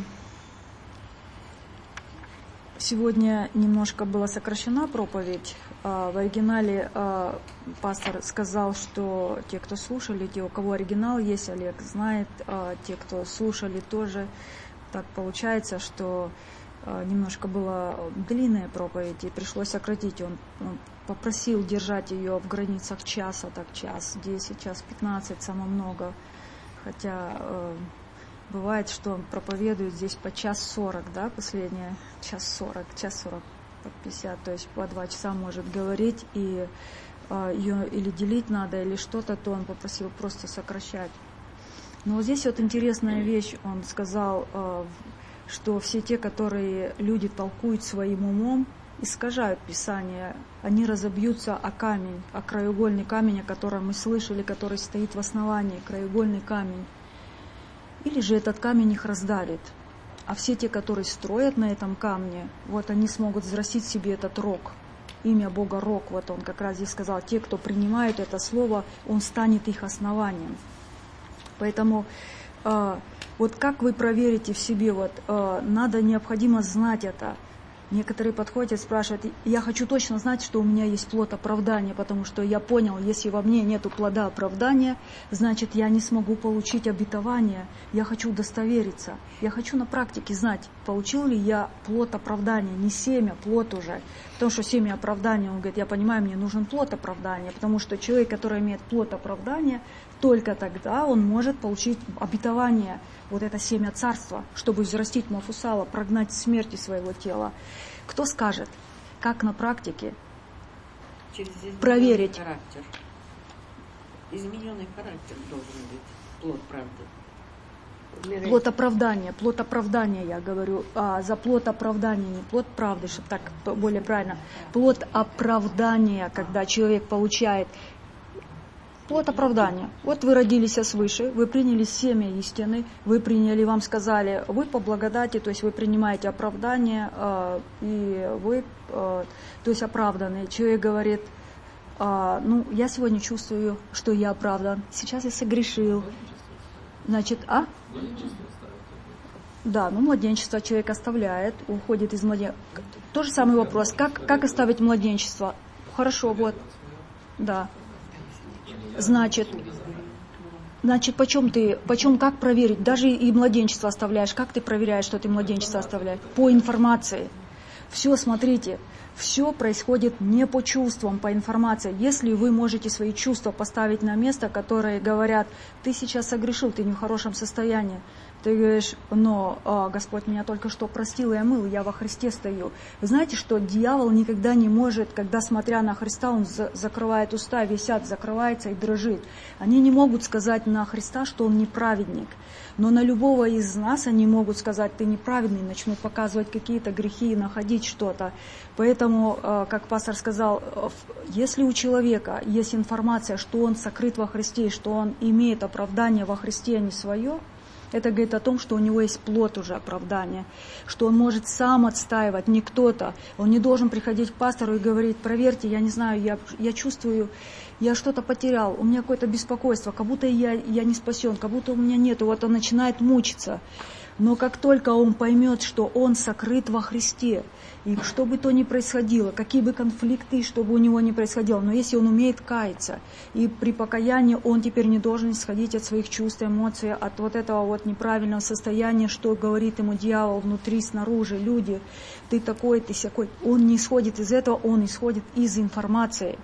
[SPEAKER 1] Сегодня немножко была сокращена проповедь. В оригинале пастор сказал, что те, кто слушали, те, у кого оригинал есть, Олег знает, те, кто слушали, тоже так получается, что немножко была длинная проповедь, и пришлось сократить. Он попросил держать ее в границах часа, так час, десять, час пятнадцать, самое много. Хотя э, бывает, что он проповедует здесь по час сорок, да, последнее, час сорок, час сорок, по пятьдесят, то есть по два часа может говорить, и э, ее или делить надо, или что-то, то он попросил просто сокращать. Но вот здесь вот интересная вещь, он сказал, э, что все те, которые люди толкуют своим умом, искажают Писание, они разобьются о камень, о краеугольный камень, о котором мы слышали, который стоит в основании, краеугольный камень. Или же этот камень их раздавит. А все те, которые строят на этом камне, вот они смогут взрастить себе этот рог. Имя Бога Рог, вот он как раз здесь сказал, те, кто принимают это слово, он станет их основанием. Поэтому э, вот как вы проверите в себе, вот э, надо, необходимо знать это. Некоторые подходят и спрашивают, я хочу точно знать, что у меня есть плод оправдания, потому что я понял, если во мне нету плода оправдания, значит, я не смогу получить обетование. Я хочу удостовериться. Я хочу на практике знать, получил ли я плод оправдания, не семя, плод уже. Потому что семя оправдания, он говорит, я понимаю, мне нужен плод оправдания, потому что человек, который имеет плод оправдания, только тогда он может получить обетование, вот это семя царства, чтобы взрастить Мафусала, прогнать смерть из своего тела. Кто скажет, как на практике проверить?
[SPEAKER 5] измененный характер должен быть, плод правды.
[SPEAKER 1] Плод оправдания, плод оправдания, я говорю, а, за плод оправдания, не плод правды, чтобы так более правильно. Плод оправдания, когда человек получает плод оправдания. Вот вы родились свыше, вы приняли семя истины, вы приняли, вам сказали, вы по благодати, то есть вы принимаете оправдание, э, и вы, э, то есть оправданы. Человек говорит, э, ну, я сегодня чувствую, что я оправдан, сейчас я согрешил. Значит, а? Да, ну, младенчество человек оставляет, уходит из младенчества. Тот же самый вопрос, как, как оставить младенчество? Хорошо, вот, да. Значит, значит, почем ты, почем, как проверить? Даже и младенчество оставляешь. Как ты проверяешь, что ты младенчество оставляешь? По информации. Все, смотрите, все происходит не по чувствам, по информации. Если вы можете свои чувства поставить на место, которые говорят, ты сейчас согрешил, ты не в хорошем состоянии. Ты говоришь, но а, Господь меня только что простил и омыл, я во Христе стою. Вы знаете, что дьявол никогда не может, когда, смотря на Христа, он за, закрывает уста, весь ад закрывается и дрожит. Они не могут сказать на Христа, что он неправедник. Но на любого из нас они могут сказать, ты неправедный, начнут показывать какие-то грехи и находить что-то. Поэтому, а, как пастор сказал, если у человека есть информация, что он сокрыт во Христе, что он имеет оправдание во Христе, а не свое, это говорит о том, что у него есть плод уже оправдания, что он может сам отстаивать, не кто-то. Он не должен приходить к пастору и говорить, проверьте, я не знаю, я, я чувствую, я что-то потерял, у меня какое-то беспокойство, как будто я, я не спасен, как будто у меня нет. И вот он начинает мучиться. Но как только он поймет, что он сокрыт во Христе, и что бы то ни происходило, какие бы конфликты, чтобы у него не происходило, но если он умеет каяться, и при покаянии он теперь не должен исходить от своих чувств, эмоций, от вот этого вот неправильного состояния, что говорит ему дьявол внутри, снаружи, люди, ты такой, ты сякой. Он не исходит из этого, он исходит из информации.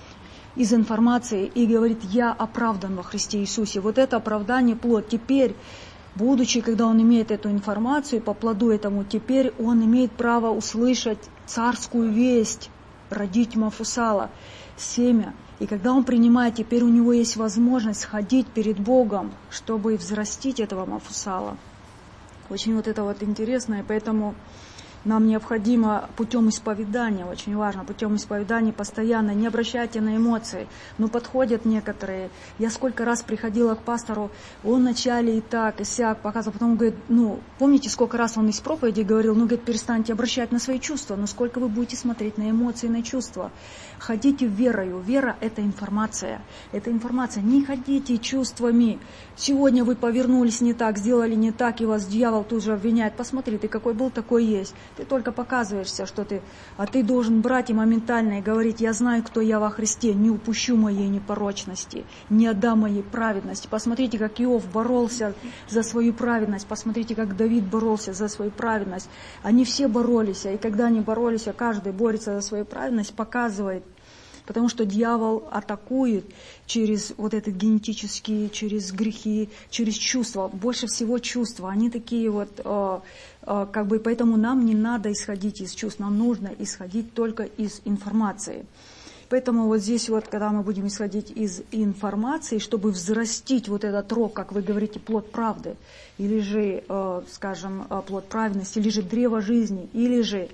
[SPEAKER 1] из информации и говорит, я оправдан во Христе Иисусе. Вот это оправдание плод. Теперь, будучи, когда он имеет эту информацию, по плоду этому, теперь он имеет право услышать царскую весть, родить Мафусала, семя. И когда он принимает, теперь у него есть возможность ходить перед Богом, чтобы взрастить этого Мафусала. Очень вот это вот интересно, и поэтому нам необходимо путем исповедания, очень важно, путем исповедания постоянно, не обращайте на эмоции. Ну, подходят некоторые. Я сколько раз приходила к пастору, он вначале и так, и сяк показывал, потом говорит, ну, помните, сколько раз он из проповеди говорил, ну, говорит, перестаньте обращать на свои чувства, но сколько вы будете смотреть на эмоции, на чувства. Ходите верою. Вера – это информация. Это информация. Не ходите чувствами. Сегодня вы повернулись не так, сделали не так, и вас дьявол тут же обвиняет. Посмотри, ты какой был, такой есть. Ты только показываешься, что ты... А ты должен брать и моментально и говорить, я знаю, кто я во Христе, не упущу моей непорочности, не отдам моей праведности. Посмотрите, как Иов боролся за свою праведность. Посмотрите, как Давид боролся за свою праведность. Они все боролись, и когда они боролись, каждый борется за свою праведность, показывает. Потому что дьявол атакует через вот этот генетические, через грехи, через чувства. Больше всего чувства. Они такие вот, э, э, как бы, поэтому нам не надо исходить из чувств. Нам нужно исходить только из информации. Поэтому вот здесь вот, когда мы будем исходить из информации, чтобы взрастить вот этот рог, как вы говорите, плод правды, или же, э, скажем, плод праведности, или же древо жизни, или же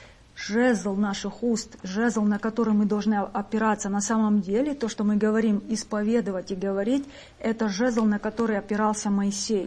[SPEAKER 1] жезл наших уст, жезл, на который мы должны опираться. На самом деле, то, что мы говорим, исповедовать и говорить, это жезл, на который опирался Моисей.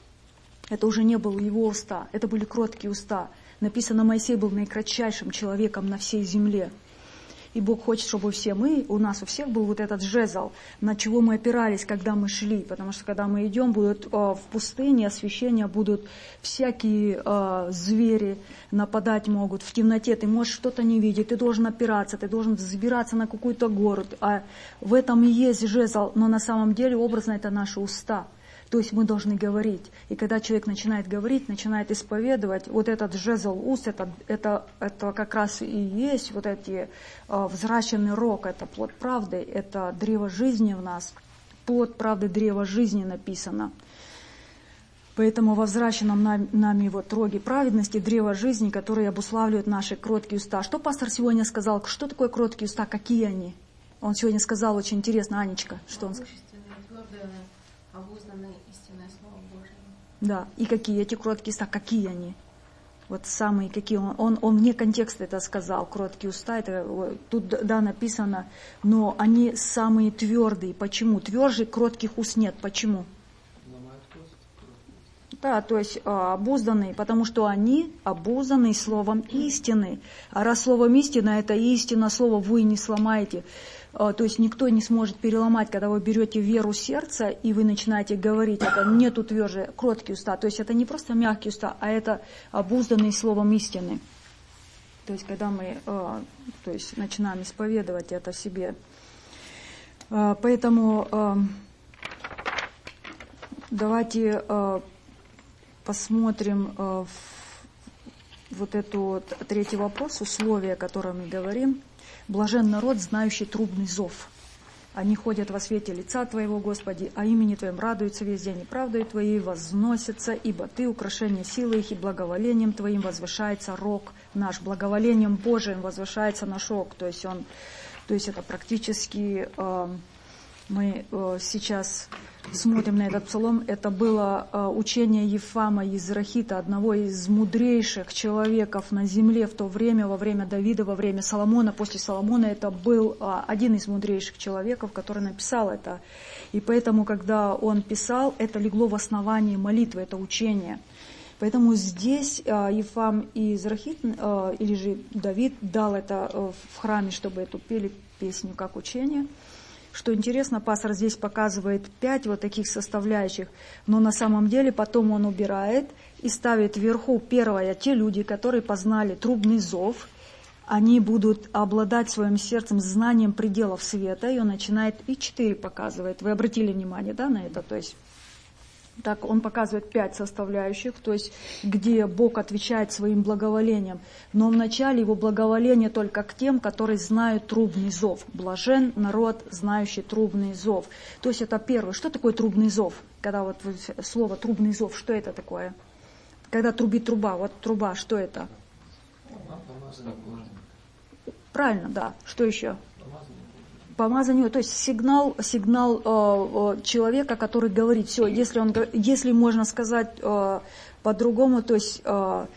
[SPEAKER 1] Это уже не было его уста, это были кроткие уста. Написано, Моисей был наикратчайшим человеком на всей земле. И Бог хочет, чтобы все мы, у нас у всех был вот этот жезл, на чего мы опирались, когда мы шли. Потому что когда мы идем, будут э, в пустыне освещения, будут всякие э, звери нападать могут. В темноте ты можешь что-то не видеть, ты должен опираться, ты должен забираться на какую-то гору. А в этом и есть жезл, но на самом деле образно это наши уста. То есть мы должны говорить. И когда человек начинает говорить, начинает исповедовать, вот этот жезл уст, это, это, это как раз и есть вот эти э, взращенный рог, это плод правды, это древо жизни в нас. Плод правды, древо жизни написано. Поэтому во взращенном нами, нами вот роге праведности, древо жизни, которые обуславливают наши кроткие уста. Что пастор сегодня сказал? Что такое кроткие уста? Какие они? Он сегодня сказал очень интересно, Анечка, что он сказал?
[SPEAKER 6] Обузданное истинное Слово Божие.
[SPEAKER 1] Да, и какие эти кроткие уста, какие они? Вот самые какие, он, он, он вне контекста это сказал, кроткие уста, это, тут да написано, но они самые твердые. Почему? Тверже кротких уст нет. Почему? Да, то есть обузданные, потому что они обузданы словом истины. А раз словом истина, это истина, слово вы не сломаете. То есть никто не сможет переломать, когда вы берете веру сердца, и вы начинаете говорить, это нету тверже, кроткие уста. То есть это не просто мягкие уста, а это обузданные словом истины. То есть когда мы то есть, начинаем исповедовать это в себе. Поэтому давайте посмотрим вот эту вот третий вопрос, условия, о котором мы говорим. Блажен народ, знающий трубный зов. Они ходят во свете лица Твоего, Господи, а имени Твоим радуются весь день, и правдой Твоей возносятся, ибо Ты украшение силы их, и благоволением Твоим возвышается рог наш. Благоволением Божиим возвышается наш рог. То есть, он, то есть это практически э, мы э, сейчас смотрим на этот псалом. Это было э, учение Ефама из Рахита, одного из мудрейших человеков на земле в то время, во время Давида, во время Соломона. После Соломона это был э, один из мудрейших человеков, который написал это. И поэтому, когда он писал, это легло в основании молитвы, это учение. Поэтому здесь э, Ефам из Рахит, э, или же Давид дал это э, в храме, чтобы эту пели песню как учение. Что интересно, пастор здесь показывает пять вот таких составляющих, но на самом деле потом он убирает и ставит вверху первое, те люди, которые познали трубный зов, они будут обладать своим сердцем знанием пределов света, и он начинает и четыре показывает. Вы обратили внимание, да, на это? То есть так он показывает пять составляющих, то есть где Бог отвечает своим благоволением. Но вначале его благоволение только к тем, которые знают трубный зов. Блажен народ, знающий трубный зов. То есть это первое. Что такое трубный зов? Когда вот слово трубный зов, что это такое? Когда трубит труба, вот труба, что это? Правильно, да. Что еще? Помазанию, то есть сигнал, сигнал э, человека, который говорит, все, если, он, если можно сказать э, по-другому, то есть э,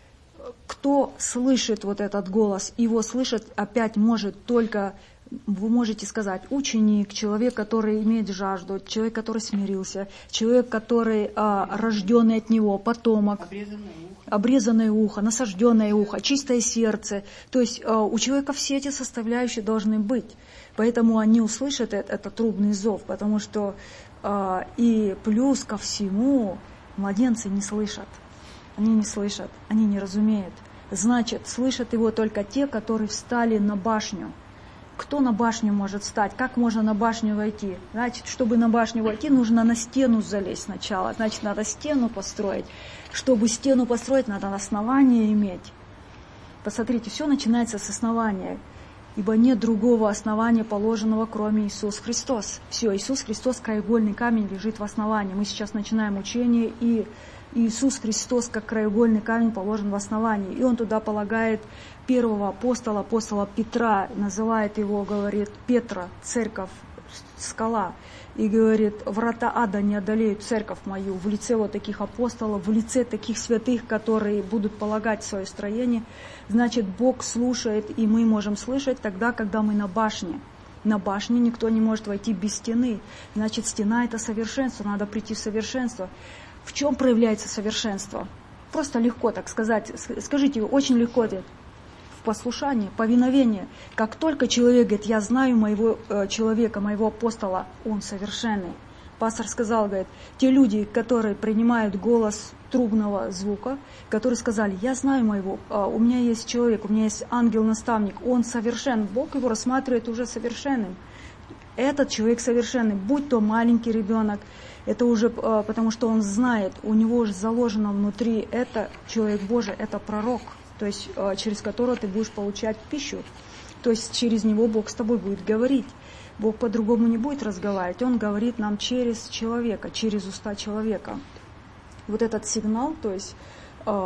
[SPEAKER 1] кто слышит вот этот голос, его слышать опять может только, вы можете сказать, ученик, человек, который имеет жажду, человек, который смирился, человек, который э, рожденный от него, потомок. Обрезанное ухо. Обрезанное ухо, насажденное ухо, чистое сердце. То есть э, у человека все эти составляющие должны быть. Поэтому они услышат этот, этот трубный зов, потому что э, и плюс ко всему младенцы не слышат. Они не слышат, они не разумеют. Значит, слышат его только те, которые встали на башню. Кто на башню может встать? Как можно на башню войти? Значит, чтобы на башню войти, нужно на стену залезть сначала. Значит, надо стену построить. Чтобы стену построить, надо основание иметь. Посмотрите, все начинается с основания. Ибо нет другого основания, положенного, кроме Иисус Христос. Все, Иисус Христос, краеугольный камень, лежит в основании. Мы сейчас начинаем учение, и Иисус Христос, как краеугольный камень, положен в основании. И Он туда полагает первого апостола, апостола Петра, называет его, говорит, Петра, церковь, скала. И говорит, врата ада не одолеют церковь мою, в лице вот таких апостолов, в лице таких святых, которые будут полагать свое строение. Значит, Бог слушает, и мы можем слышать тогда, когда мы на башне. На башне никто не может войти без стены. Значит, стена – это совершенство, надо прийти в совершенство. В чем проявляется совершенство? Просто легко так сказать. Скажите, очень легко ответ. Послушание, повиновение. Как только человек говорит, я знаю моего э, человека, моего апостола, он совершенный. Пастор сказал, говорит, те люди, которые принимают голос трубного звука, которые сказали, я знаю моего, э, у меня есть человек, у меня есть ангел-наставник, он совершен, Бог его рассматривает уже совершенным. Этот человек совершенный, будь то маленький ребенок, это уже э, потому что он знает, у него уже заложено внутри, это человек Божий, это пророк. То есть через которого ты будешь получать пищу. То есть через него Бог с тобой будет говорить. Бог по-другому не будет разговаривать. Он говорит нам через человека, через уста человека. Вот этот сигнал, то есть,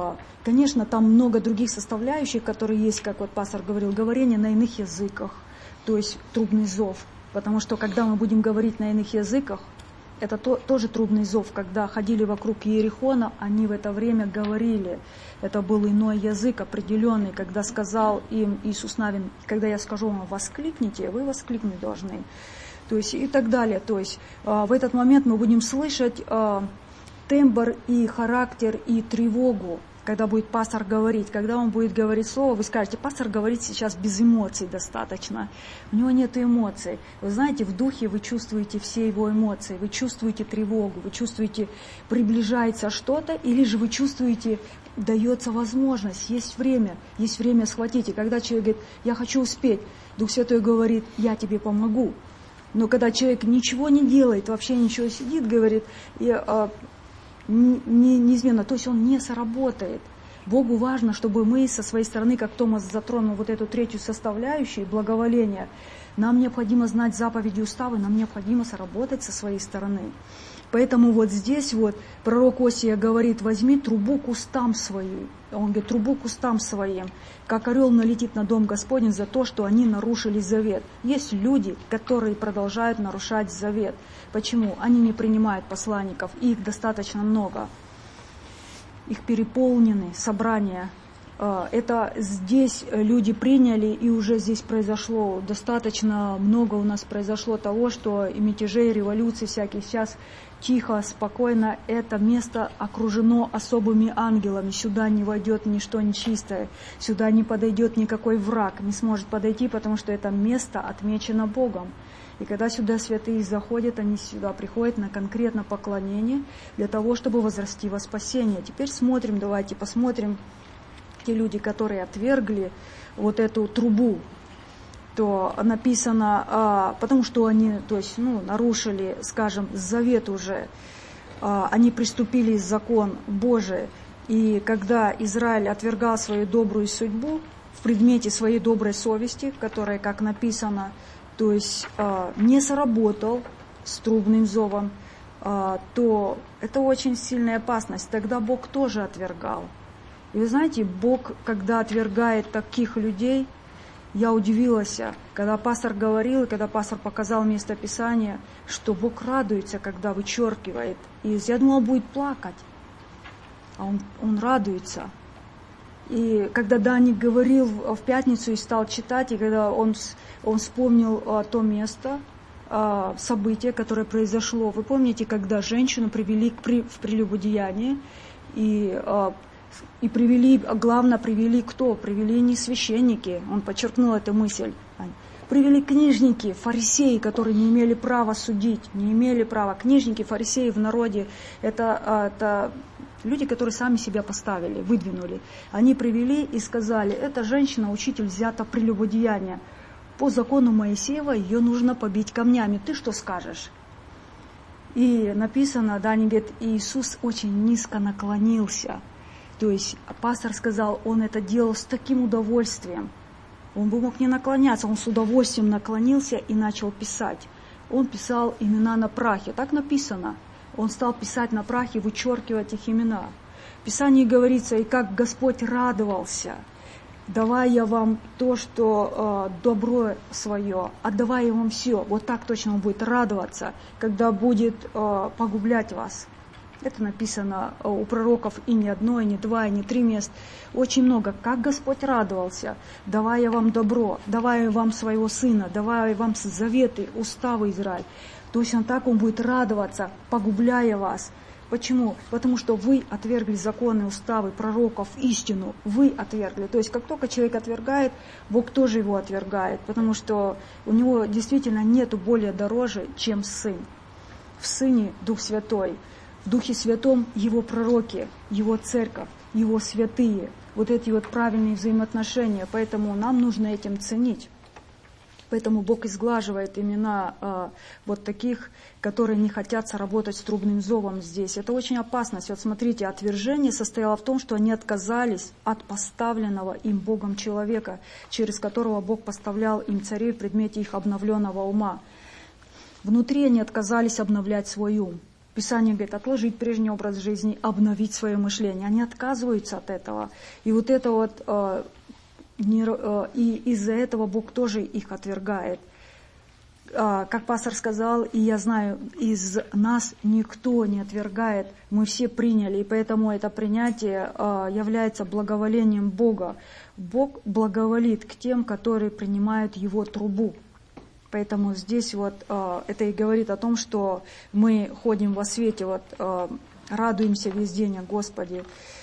[SPEAKER 1] конечно, там много других составляющих, которые есть, как вот пастор говорил, говорение на иных языках, то есть трубный зов. Потому что когда мы будем говорить на иных языках, это то, тоже трубный зов. Когда ходили вокруг Иерихона, они в это время говорили. Это был иной язык определенный, когда сказал им Иисус Навин, когда я скажу вам воскликните, вы воскликнуть должны. То есть и так далее. То есть э, в этот момент мы будем слышать э, тембр и характер и тревогу, когда будет пастор говорить. Когда он будет говорить слово, вы скажете, пастор говорит сейчас без эмоций достаточно. У него нет эмоций. Вы знаете, в духе вы чувствуете все его эмоции, вы чувствуете тревогу, вы чувствуете, приближается что-то, или же вы чувствуете, дается возможность, есть время, есть время схватить. И когда человек говорит, я хочу успеть, Дух Святой говорит, я тебе помогу. Но когда человек ничего не делает, вообще ничего сидит, говорит, и, а, не, не, неизменно, то есть он не сработает. Богу важно, чтобы мы со своей стороны, как Томас затронул вот эту третью составляющую, благоволение, нам необходимо знать заповеди уставы, нам необходимо сработать со своей стороны. Поэтому вот здесь вот пророк Осия говорит, возьми трубу к устам своим. Он говорит, трубу к устам своим. Как орел налетит на дом Господень за то, что они нарушили завет. Есть люди, которые продолжают нарушать завет. Почему? Они не принимают посланников, их достаточно много. Их переполнены собрания. Это здесь люди приняли, и уже здесь произошло достаточно много у нас произошло того, что и мятежей, и революций всяких. Сейчас тихо, спокойно. Это место окружено особыми ангелами. Сюда не войдет ничто нечистое. Сюда не подойдет никакой враг, не сможет подойти, потому что это место отмечено Богом. И когда сюда святые заходят, они сюда приходят на конкретное поклонение для того, чтобы возрасти во спасение. Теперь смотрим, давайте посмотрим. Те люди, которые отвергли вот эту трубу, то написано, а, потому что они, то есть, ну, нарушили, скажем, завет уже, а, они приступили в закон Божий, и когда Израиль отвергал свою добрую судьбу в предмете своей доброй совести, которая, как написано, то есть а, не сработал с трубным зовом, а, то это очень сильная опасность. Тогда Бог тоже отвергал. И вы знаете, Бог, когда отвергает таких людей, я удивилась, когда пастор говорил, когда пастор показал местописание, что Бог радуется, когда вычеркивает. И я думала, будет плакать, а он, он радуется. И когда Даник говорил в пятницу и стал читать, и когда он, он вспомнил а, то место, а, событие, которое произошло. Вы помните, когда женщину привели к при, в прелюбодеяние, и а, И привели, главное, привели кто? Привели не священники, он подчеркнул эту мысль. Привели книжники, фарисеи, которые не имели права судить, не имели права. Книжники, фарисеи в народе, это, это люди, которые сами себя поставили, выдвинули. Они привели и сказали, эта женщина, учитель, взята в прелюбодеяние. По закону Моисеева ее нужно побить камнями. Ты что скажешь? И написано, да, они говорят, Иисус очень низко наклонился. То есть пастор сказал, он это делал с таким удовольствием. Он бы мог не наклоняться, он с удовольствием наклонился и начал писать. Он писал имена на прахе, так написано. Он стал писать на прахе, вычеркивать их имена. В Писании говорится, и как Господь радовался, давая вам то, что э, добро свое, отдавая вам все. Вот так точно он будет радоваться, когда будет э, погублять вас. Это написано у пророков и не одно, и не два, и не три мест. Очень много. Как Господь радовался, давая вам добро, давая вам своего сына, давая вам заветы, уставы Израиль. То есть он так он будет радоваться, погубляя вас. Почему? Потому что вы отвергли законы, уставы, пророков, истину. Вы отвергли. То есть как только человек отвергает, Бог тоже его отвергает. Потому что у него действительно нету более дороже, чем сын. В сыне Дух Святой. В Духе Святом Его пророки, Его церковь, Его святые, вот эти вот правильные взаимоотношения. Поэтому нам нужно этим ценить. Поэтому Бог изглаживает имена э, вот таких, которые не хотят сработать с трубным зовом здесь. Это очень опасно. Вот смотрите, отвержение состояло в том, что они отказались от поставленного им Богом человека, через которого Бог поставлял им царей в предмете их обновленного ума. Внутри они отказались обновлять свой ум. Писание говорит, отложить прежний образ жизни, обновить свое мышление. Они отказываются от этого. И вот это вот, э, не, и из-за этого Бог тоже их отвергает. Как пастор сказал, и я знаю, из нас никто не отвергает, мы все приняли, и поэтому это принятие является благоволением Бога. Бог благоволит к тем, которые принимают Его трубу. Поэтому здесь вот это и говорит о том, что мы ходим во свете, вот радуемся весь день о Господе.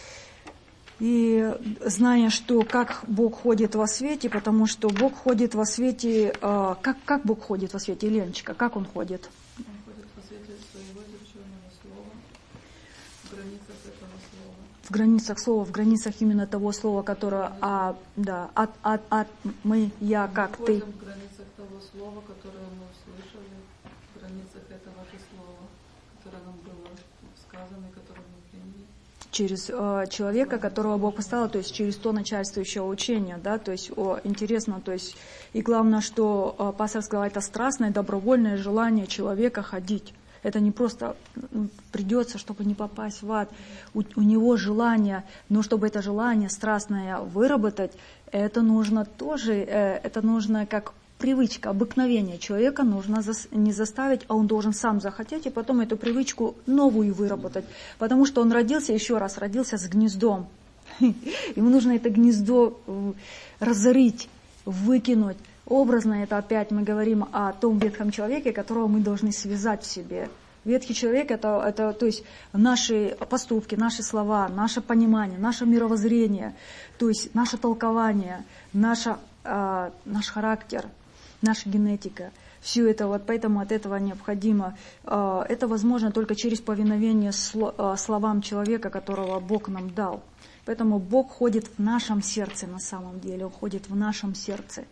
[SPEAKER 1] И зная, что как Бог ходит во свете, потому что Бог ходит во свете, э, как, как Бог ходит во свете, Леночка, как Он ходит?
[SPEAKER 4] Он ходит во свете своего изреченного слова, в границах этого слова.
[SPEAKER 1] В границах слова, в границах именно того слова, которое, а, да, от, от, от, мы, я, как
[SPEAKER 4] мы
[SPEAKER 1] ты.
[SPEAKER 4] в границах того слова, которое мы услышали, в границах этого же слова, которое нам было сказано и которое мы приняли.
[SPEAKER 1] Через э, человека, которого Бог поставил, то есть через то начальствующее учение, да, то есть о, интересно, то есть и главное, что э, пастор сказал, это страстное, добровольное желание человека ходить. Это не просто ну, придется, чтобы не попасть в ад. У, у него желание, но чтобы это желание страстное выработать, это нужно тоже, э, это нужно как привычка, обыкновение человека нужно не заставить, а он должен сам захотеть, и потом эту привычку новую выработать. Потому что он родился, еще раз, родился с гнездом. Ему нужно это гнездо разорить, выкинуть. Образно это опять мы говорим о том ветхом человеке, которого мы должны связать в себе. Ветхий человек это, это то есть наши поступки, наши слова, наше понимание, наше мировоззрение, то есть наше толкование, наша, э, наш характер, наша генетика. Все это, вот поэтому от этого необходимо. Э, это возможно только через повиновение сло, э, словам человека, которого Бог нам дал. Поэтому Бог ходит в нашем сердце на самом деле, Он ходит в нашем сердце.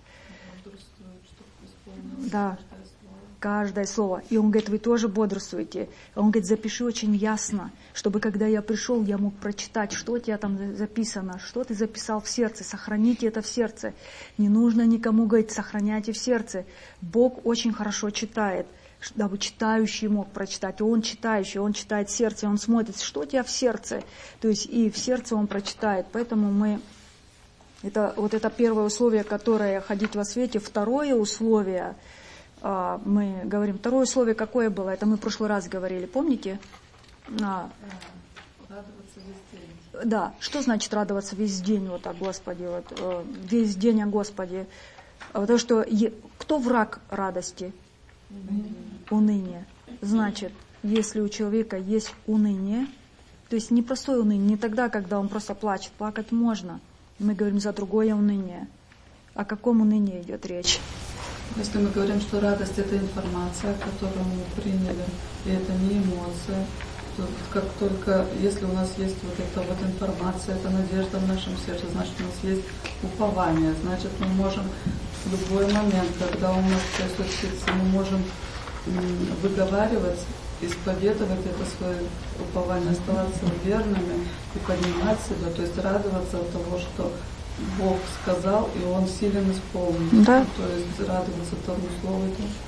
[SPEAKER 1] Да, каждое слово. И он говорит, вы тоже бодрствуете. Он говорит, запиши очень ясно, чтобы когда я пришел, я мог прочитать, что у тебя там записано, что ты записал в сердце. Сохраните это в сердце. Не нужно никому говорить, сохраняйте в сердце. Бог очень хорошо читает, дабы читающий мог прочитать. Он читающий, он читает сердце, он смотрит, что у тебя в сердце. То есть и в сердце он прочитает. Поэтому мы... Это, вот это первое условие, которое ходить во свете. Второе условие, а, мы говорим, второе условие какое было? Это мы в прошлый раз говорили, помните? А,
[SPEAKER 4] радоваться весь день.
[SPEAKER 1] Да, что значит радоваться весь день, вот о Господе, вот, весь день о Господе? Потому что е, кто враг радости?
[SPEAKER 4] Уныние.
[SPEAKER 1] Уныние. Значит, если у человека есть уныние, то есть не простое уныние, не тогда, когда он просто плачет, плакать можно. Мы говорим за другое уныние. О каком унынии идет речь?
[SPEAKER 4] Если мы говорим, что радость — это информация, которую мы приняли, и это не эмоция, то как только, если у нас есть вот эта вот информация, это надежда в нашем сердце, значит, у нас есть упование, значит, мы можем в любой момент, когда у нас все случится, мы можем выговаривать, исповедовать это свое упование, оставаться верными и поднимать себя, то есть радоваться от того, что Бог сказал, и Он силен исполнить.
[SPEAKER 1] Да.
[SPEAKER 4] То есть радоваться тому слову.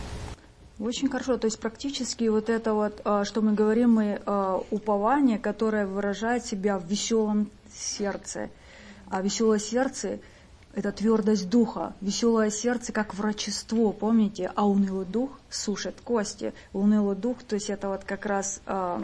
[SPEAKER 1] Очень хорошо. То есть практически вот это вот, что мы говорим, мы упование, которое выражает себя в веселом сердце. А веселое сердце — это твердость духа. Веселое сердце как врачество, помните? А унылый дух сушит кости. Унылый дух, то есть это вот как раз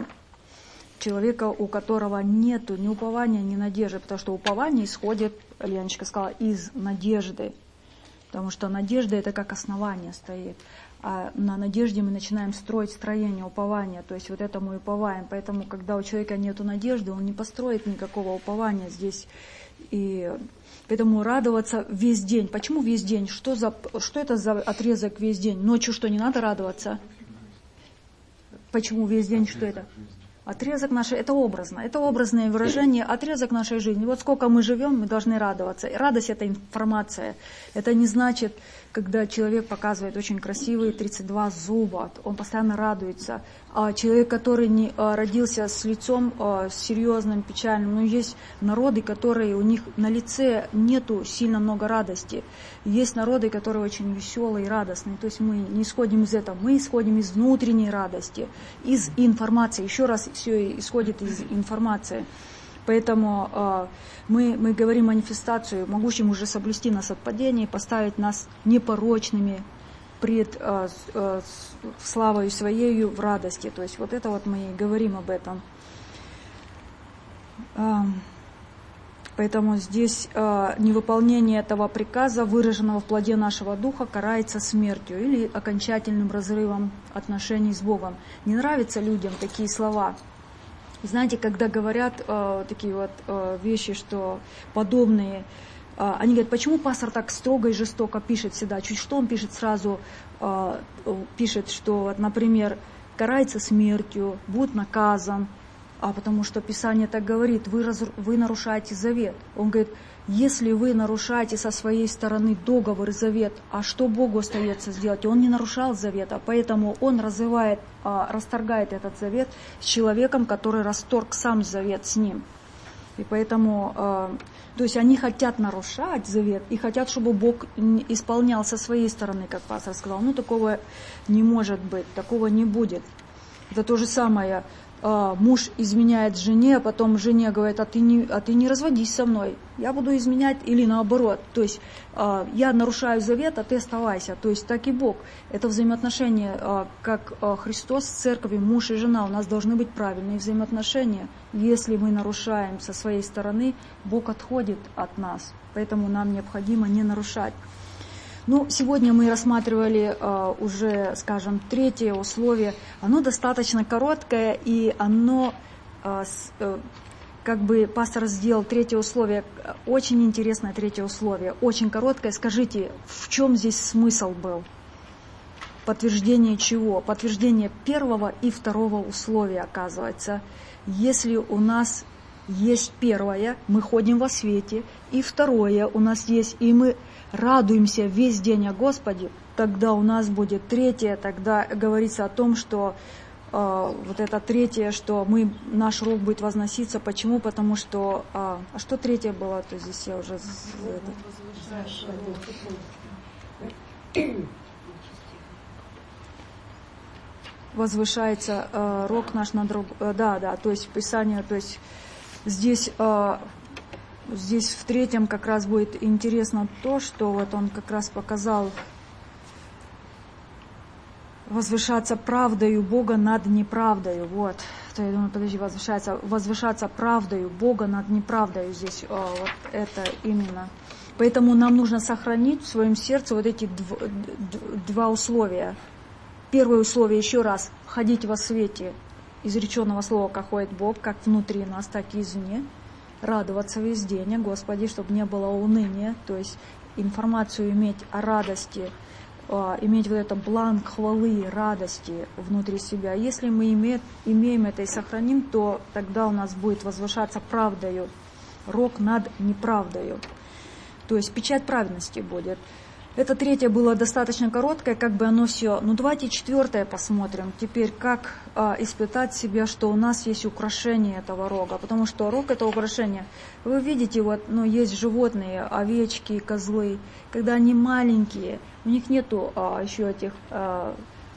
[SPEAKER 1] человека, у которого нету ни упования, ни надежды. Потому что упование исходит, Леночка сказала, из надежды. Потому что надежда — это как основание стоит. А на надежде мы начинаем строить строение упования. То есть вот это мы уповаем. Поэтому, когда у человека нету надежды, он не построит никакого упования здесь. И поэтому радоваться весь день. Почему весь день? Что, за, что это за отрезок весь день? Ночью что, не надо радоваться? Почему весь день? Что это? Отрезок нашей, это образно, это образное выражение, отрезок нашей жизни. Вот сколько мы живем, мы должны радоваться. И радость — это информация. Это не значит, когда человек показывает очень красивые тридцать два зуба, он постоянно радуется. А человек, который не, а, родился с лицом а, серьезным, печальным, но есть народы, которые у них на лице нету сильно много радости. Есть народы, которые очень веселые и радостные. То есть мы не исходим из этого, мы исходим из внутренней радости, из информации. Еще раз, все исходит из информации. Поэтому э, мы, мы говорим манифестацию, могущим уже соблюсти нас от падения, поставить нас непорочными пред э, э, славою Своею в радости. То есть вот это вот мы и говорим об этом. Э, поэтому здесь э, невыполнение этого приказа, выраженного в плоде нашего духа, карается смертью или окончательным разрывом отношений с Богом. Не нравятся людям такие слова. Знаете, когда говорят э, такие вот э, вещи, что подобные, э, они говорят, почему пастор так строго и жестоко пишет всегда? Чуть что он пишет сразу, э, пишет, что, например, карается смертью, будет наказан, а потому что Писание так говорит, вы, раз, вы нарушаете завет. Он говорит, если вы нарушаете со своей стороны договор и завет, а что Богу остается сделать? Он не нарушал завета, поэтому Он разрывает, расторгает этот завет с человеком, который расторг сам завет с ним. И поэтому, то есть они хотят нарушать завет и хотят, чтобы Бог исполнял со своей стороны, как пастор сказал. Ну, такого не может быть, такого не будет. Это то же самое. Муж изменяет жене, а потом жене говорит, а ты, не, а ты не разводись со мной, я буду изменять, или наоборот. То есть я нарушаю завет, а ты оставайся. То есть так и Бог. Это взаимоотношения, как Христос с церковью, муж и жена. У нас должны быть правильные взаимоотношения. Если мы нарушаем со своей стороны, Бог отходит от нас. Поэтому нам необходимо не нарушать. Ну, сегодня мы рассматривали э, уже, скажем, третье условие. Оно достаточно короткое, и оно, э, с, э, как бы пастор сделал третье условие, очень интересное третье условие, очень короткое. Скажите, в чем здесь смысл был? Подтверждение чего? Подтверждение первого и второго условия, оказывается. Если у нас есть первое, мы ходим во свете, и второе у нас есть, и мы радуемся весь день о Господе, тогда у нас будет третье, тогда говорится о том, что э, вот это третье, что мы, наш рог будет возноситься. Почему? Потому что... Э, а что третье было? То здесь я уже... Возвышается э, рог наш над рог... Э, да, да, то есть Писание, то есть здесь... Э, Здесь в третьем как раз будет интересно то, что вот он как раз показал возвышаться правдою Бога над неправдою. Вот. То я думаю, подожди, возвышаться, возвышаться правдою Бога над неправдою. Здесь о, вот это именно. Поэтому нам нужно сохранить в своем сердце вот эти дв, два условия. Первое условие, еще раз, ходить во свете изреченного слова, как ходит Бог, как внутри нас, так и извне. Радоваться весь день, Господи, чтобы не было уныния, то есть информацию иметь о радости, иметь вот это бланк хвалы, радости внутри себя. Если мы имеем, имеем это и сохраним, то тогда у нас будет возвышаться правдою, рог над неправдою. То есть печать праведности будет. Это третье было достаточно короткое, как бы оно все. Ну давайте четвертое посмотрим. Теперь как а, испытать себя, что у нас есть украшение этого рога. Потому что рог это украшение. Вы видите, вот, ну, есть животные, овечки, козлы. Когда они маленькие, у них нету а, еще этих а,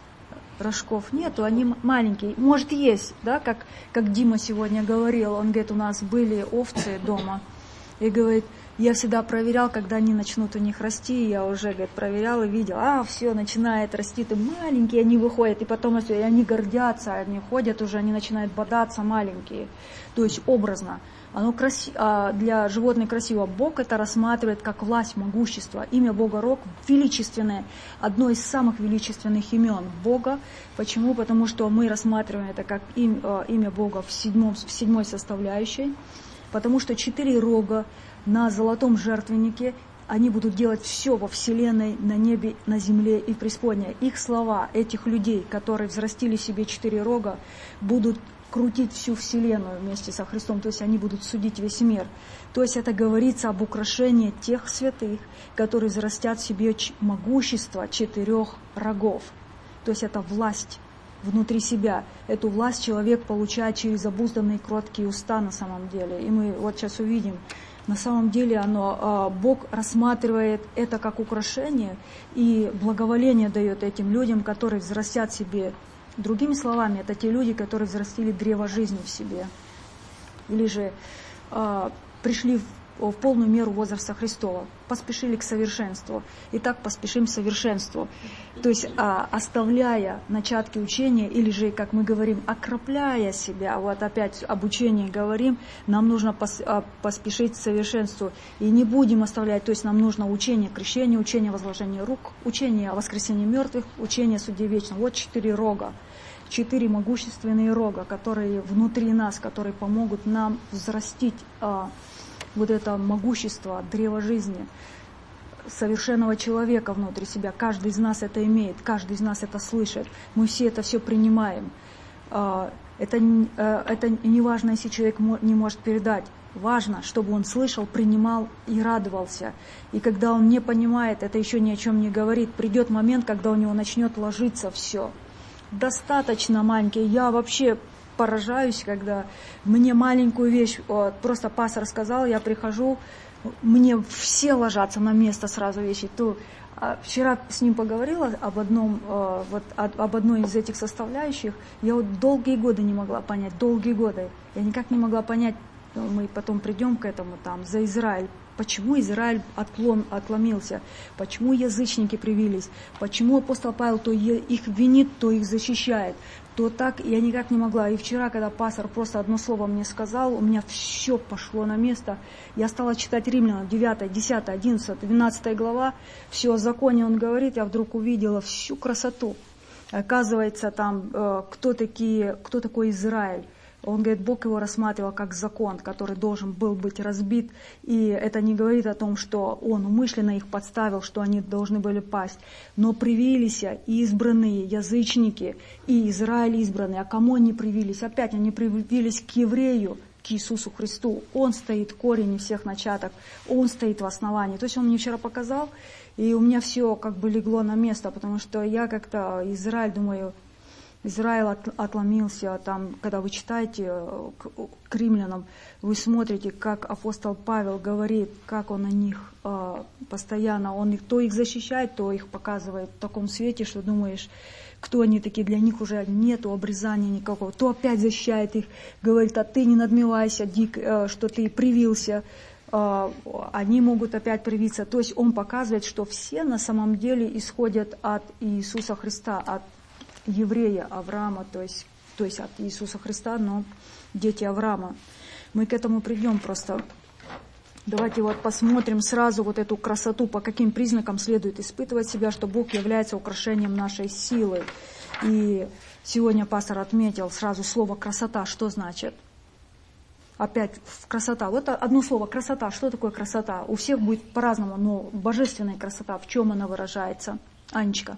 [SPEAKER 1] рожков, нету, они маленькие. Может есть, да, как, как Дима сегодня говорил. Он говорит, у нас были овцы дома. И говорит, я всегда проверял, когда они начнут у них расти, я уже, говорит, проверял и видел, а, все, начинает расти, то маленькие они выходят, и потом и они гордятся, они ходят уже, они начинают бодаться маленькие. То есть образно. Оно краси... для животных красиво. Бог это рассматривает как власть, могущество. Имя Бога Рог величественное, одно из самых величественных имен Бога. Почему? Потому что мы рассматриваем это как имя Бога в, седьмом, в седьмой составляющей. Потому что четыре рога на золотом жертвеннике, они будут делать все во вселенной, на небе, на земле и в преисподней. Их слова, этих людей, которые взрастили себе четыре рога, будут крутить всю вселенную вместе со Христом. То есть они будут судить весь мир. То есть это говорится об украшении тех святых, которые взрастят себе могущество четырех рогов. То есть это власть внутри себя. Эту власть человек получает через обузданные кроткие уста на самом деле. И мы вот сейчас увидим, на самом деле оно, Бог рассматривает это как украшение и благоволение дает этим людям, которые взрастят себе. Другими словами, это те люди, которые взрастили древо жизни в себе. Или же а, пришли в в полную меру возраста Христова, поспешили к совершенству. И так поспешим к совершенству. То есть а, оставляя начатки учения, или же, как мы говорим, окропляя себя, вот опять об учении говорим, нам нужно пос, а, поспешить к совершенству. И не будем оставлять, то есть нам нужно учение крещения, учение возложения рук, учение о воскресении мертвых, учение о суде вечном. Вот четыре рога. Четыре могущественные рога, которые внутри нас, которые помогут нам взрастить а, вот это могущество, древо жизни, совершенного человека внутри себя. Каждый из нас это имеет, каждый из нас это слышит. Мы все это все принимаем. Это, это не важно, если человек не может передать. Важно, чтобы он слышал, принимал и радовался. И когда он не понимает, это еще ни о чем не говорит. Придет момент, когда у него начнет ложиться все. Достаточно маленький. Я вообще поражаюсь, когда мне маленькую вещь, вот, просто пастор сказал, я прихожу, мне все ложатся на место сразу вещи. То, а, вчера с ним поговорила об одном, а, вот, об одной из этих составляющих. Я вот долгие годы не могла понять, долгие годы. Я никак не могла понять, мы потом придем к этому, там, за Израиль. Почему Израиль отлом, отломился? Почему язычники привились? Почему апостол Павел то их винит, то их защищает? То так я никак не могла. И вчера, когда пастор просто одно слово мне сказал, у меня все пошло на место. Я стала читать Римлянам девятая, десятая, одиннадцатая, двенадцатая глава. Все о законе он говорит, я вдруг увидела всю красоту. Оказывается, там, кто, такие, кто такой Израиль. Он говорит, Бог его рассматривал как закон, который должен был быть разбит. И это не говорит о том, что он умышленно их подставил, что они должны были пасть. Но привились и избранные язычники, и Израиль избранные. А кому они привились? Опять они привились к еврею, к Иисусу Христу. Он стоит корень всех начаток, он стоит в основании. То есть он мне вчера показал, и у меня все как бы легло на место, потому что я как-то Израиль, думаю, Израиль отломился, там, когда вы читаете к, к римлянам, вы смотрите, как апостол Павел говорит, как он о них э, постоянно, он их то их защищает, то их показывает в таком свете, что думаешь, кто они такие, для них уже нету обрезания никакого, то опять защищает их, говорит, а ты не надмевайся, дик, э, что ты привился, э, они могут опять привиться. То есть он показывает, что все на самом деле исходят от Иисуса Христа, от еврея Авраама, то есть, то есть от Иисуса Христа, но дети Авраама. Мы к этому придем просто. Давайте вот посмотрим сразу вот эту красоту, по каким признакам следует испытывать себя, что Бог является украшением нашей силы. И сегодня пастор отметил сразу слово «красота». Что значит? Опять красота. Вот одно слово «красота». Что такое красота? У всех будет по-разному, но божественная красота, в чем она выражается? Анечка.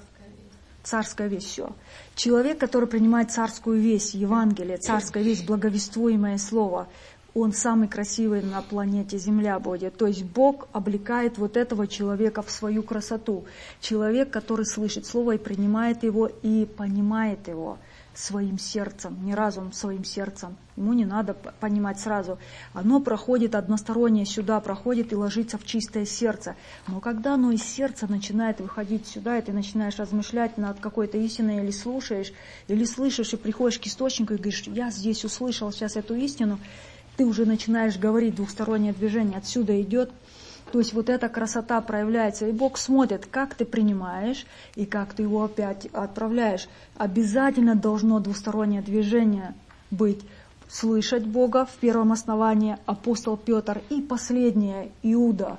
[SPEAKER 1] Царская весть, все. Человек, который принимает царскую весть, Евангелие, царская весть, благовествуемое слово, он самый красивый на планете Земля будет. То есть Бог облекает вот этого человека в свою красоту. Человек, который слышит слово и принимает его, и понимает его своим сердцем, не разумом, своим сердцем. Ему не надо понимать сразу. Оно проходит одностороннее сюда, проходит и ложится в чистое сердце. Но когда оно из сердца начинает выходить сюда, и ты начинаешь размышлять над какой-то истиной, или слушаешь, или слышишь, и приходишь к источнику, и говоришь, я здесь услышал сейчас эту истину, ты уже начинаешь говорить, двухстороннее движение отсюда идет. То есть вот эта красота проявляется, и Бог смотрит, как ты принимаешь и как ты его опять отправляешь. Обязательно должно двустороннее движение быть. Слышать Бога в первом основании апостол Петр и последнее Иуда.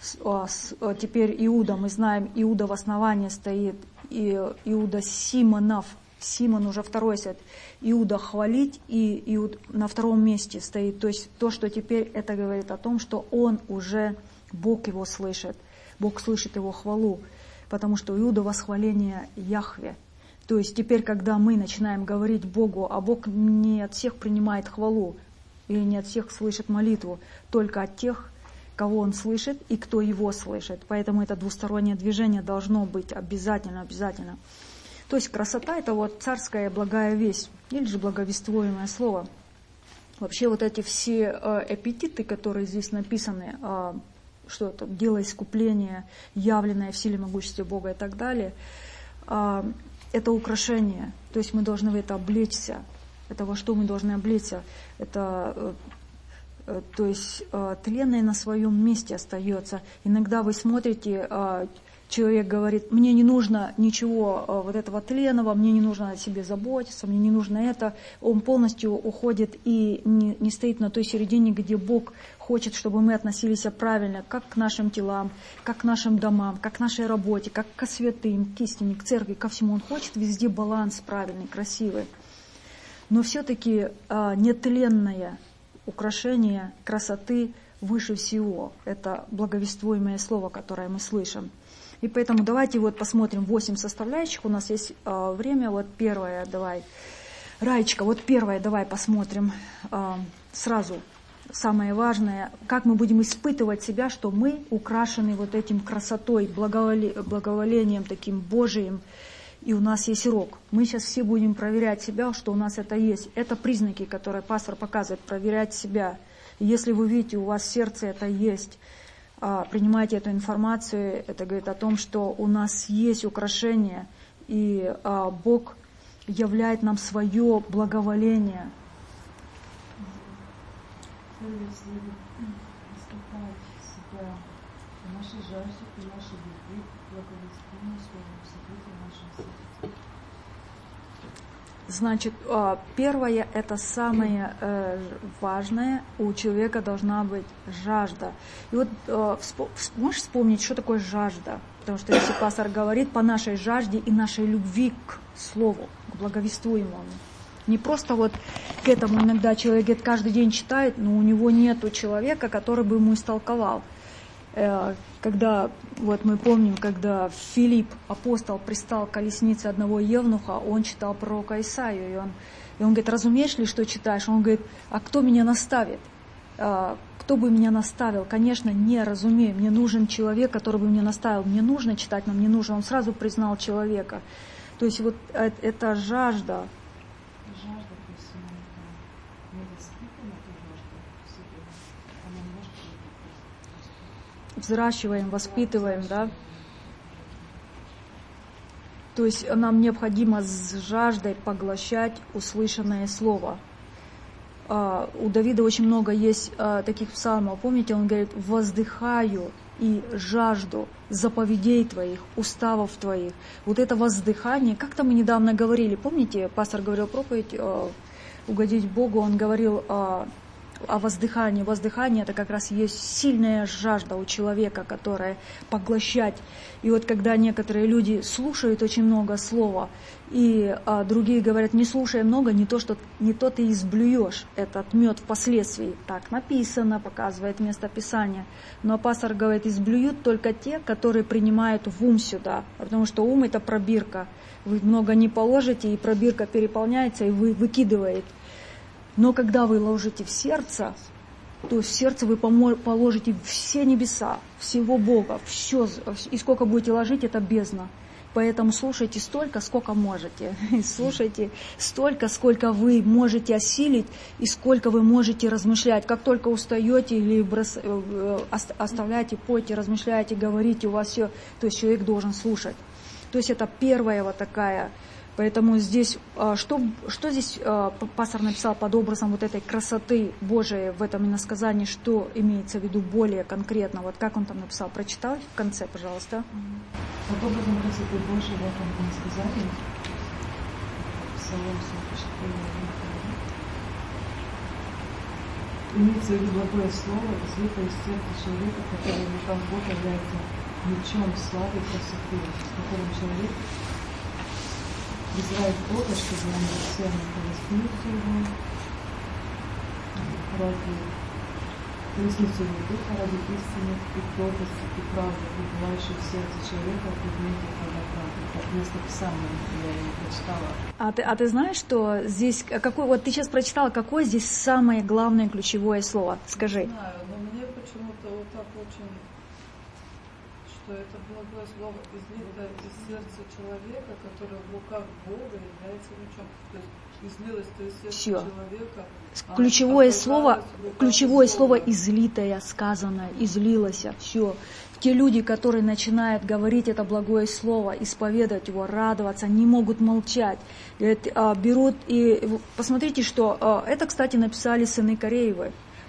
[SPEAKER 1] Теперь Иуда, мы знаем, Иуда в основании стоит, и Иуда Симонов. Симон уже второй свет. Иуда хвалить, и Иуд на втором месте стоит. То есть то, что теперь это говорит о том, что он уже... Бог его слышит, Бог слышит его хвалу, потому что Иуда восхваление Яхве. То есть теперь, когда мы начинаем говорить Богу, а Бог не от всех принимает хвалу, или не от всех слышит молитву, только от тех, кого Он слышит и кто Его слышит. Поэтому это двустороннее движение должно быть обязательно, обязательно. То есть красота – это вот царская благая весть, или же благовествуемое слово. Вообще вот эти все эпитеты, которые здесь написаны, что это дело искупления, явленное в силе могущества Бога и так далее, это украшение. То есть мы должны в это облечься. Это во что мы должны облечься? Это То есть тленное на своем месте остается. Иногда вы смотрите, человек говорит, мне не нужно ничего вот этого тленного, мне не нужно о себе заботиться, мне не нужно это. Он полностью уходит и не, не стоит на той середине, где Бог хочет, чтобы мы относились правильно, как к нашим телам, как к нашим домам, как к нашей работе, как к святым, к истине, к церкви, ко всему. Он хочет везде баланс правильный, красивый. Но все-таки а, нетленное украшение красоты выше всего. Это благовествуемое слово, которое мы слышим. И поэтому давайте вот посмотрим восемь составляющих. У нас есть а, время. Вот первое, давай. Раечка, вот первое, давай посмотрим а, сразу. Самое важное, как мы будем испытывать себя, что мы украшены вот этим красотой, благоволением таким Божиим. И у нас есть рог. Мы сейчас все будем проверять себя, что у нас это есть. Это признаки, которые пастор показывает, проверять себя. И если вы видите, у вас в сердце это есть, принимайте эту информацию, это говорит о том, что у нас есть украшение, и Бог являет нам свое благоволение. Значит, первое, это самое важное, у человека должна быть жажда. И вот можешь вспомнить, что такое жажда? Потому что если пастор говорит по нашей жажде и нашей любви к слову, к благовествуемому. Не просто вот к этому иногда человек говорит, каждый день читает, но у него нету человека, который бы ему истолковал. Когда, вот мы помним, когда Филипп, апостол, пристал к колеснице одного евнуха, он читал пророка Исаию, и он, и он говорит, разумеешь ли, что читаешь? Он говорит, а кто меня наставит? Кто бы меня наставил? Конечно, не разумею, мне нужен человек, который бы меня наставил. Мне нужно читать, но мне нужно. Он сразу признал человека. То есть вот это жажда. Взращиваем, воспитываем, да. То есть нам необходимо с жаждой поглощать услышанное слово. У Давида очень много есть таких псалмов. Помните, он говорит, воздыхаю и жажду заповедей твоих, уставов твоих. Вот это воздыхание, как-то мы недавно говорили, помните, пастор говорил проповедь «Угодить Богу», он говорил о воздыхании. Воздыхание — это как раз есть сильная жажда у человека, которая поглощать. И вот когда некоторые люди слушают очень много слова, и а, другие говорят, не слушай много, не то, что не то ты изблюешь этот мед впоследствии. Так написано, показывает место Писания. Но пастор говорит, изблюют только те, которые принимают в ум сюда. Потому что ум — это пробирка. Вы много не положите, и пробирка переполняется, и вы выкидывает. Но когда вы ложите в сердце, то в сердце вы положите все небеса, всего Бога, все, и сколько будете ложить, это бездна. Поэтому слушайте столько, сколько можете. И слушайте столько, сколько вы можете осилить, и сколько вы можете размышлять. Как только устаете или брос... оставляете, пойте, размышляете, говорите, у вас все, то есть человек должен слушать. То есть это первая вот такая. Поэтому здесь, что, что здесь пастор написал под образом вот этой красоты Божией в этом иносказании, что имеется в виду более конкретно? Вот как он там написал? Прочитай в конце, пожалуйста.
[SPEAKER 6] Под образом красоты Божией в этом иносказании, Псалом сорок четыре, имеется в виду благое слово, излитое из сердца человека, который в руках Бога является мечом славы и красоты, с которым человек призывает Бога, чтобы он рассеял колесницу его, ради колесницу его духа, ради истины и кротости и правды, пребывающей в сердце человека, предмете правоправды. Это место Писания, я его прочитала.
[SPEAKER 1] А ты, а ты знаешь, что здесь, какой, вот ты сейчас прочитала, какое здесь самое главное ключевое слово? Скажи.
[SPEAKER 4] Не знаю, но мне почему-то вот так очень, что это благое слово излито из сердца человека, который в руках Бога является мечом. То есть излилось из сердца
[SPEAKER 1] Все.
[SPEAKER 4] человека.
[SPEAKER 1] Ключевое
[SPEAKER 4] а
[SPEAKER 1] слово, ключевое слово излитое, сказанное, излилось. Все. Те люди, которые начинают говорить это благое слово, исповедовать его, радоваться, не могут молчать. Говорят, берут и посмотрите, что это, кстати, написали сыны Кореевы.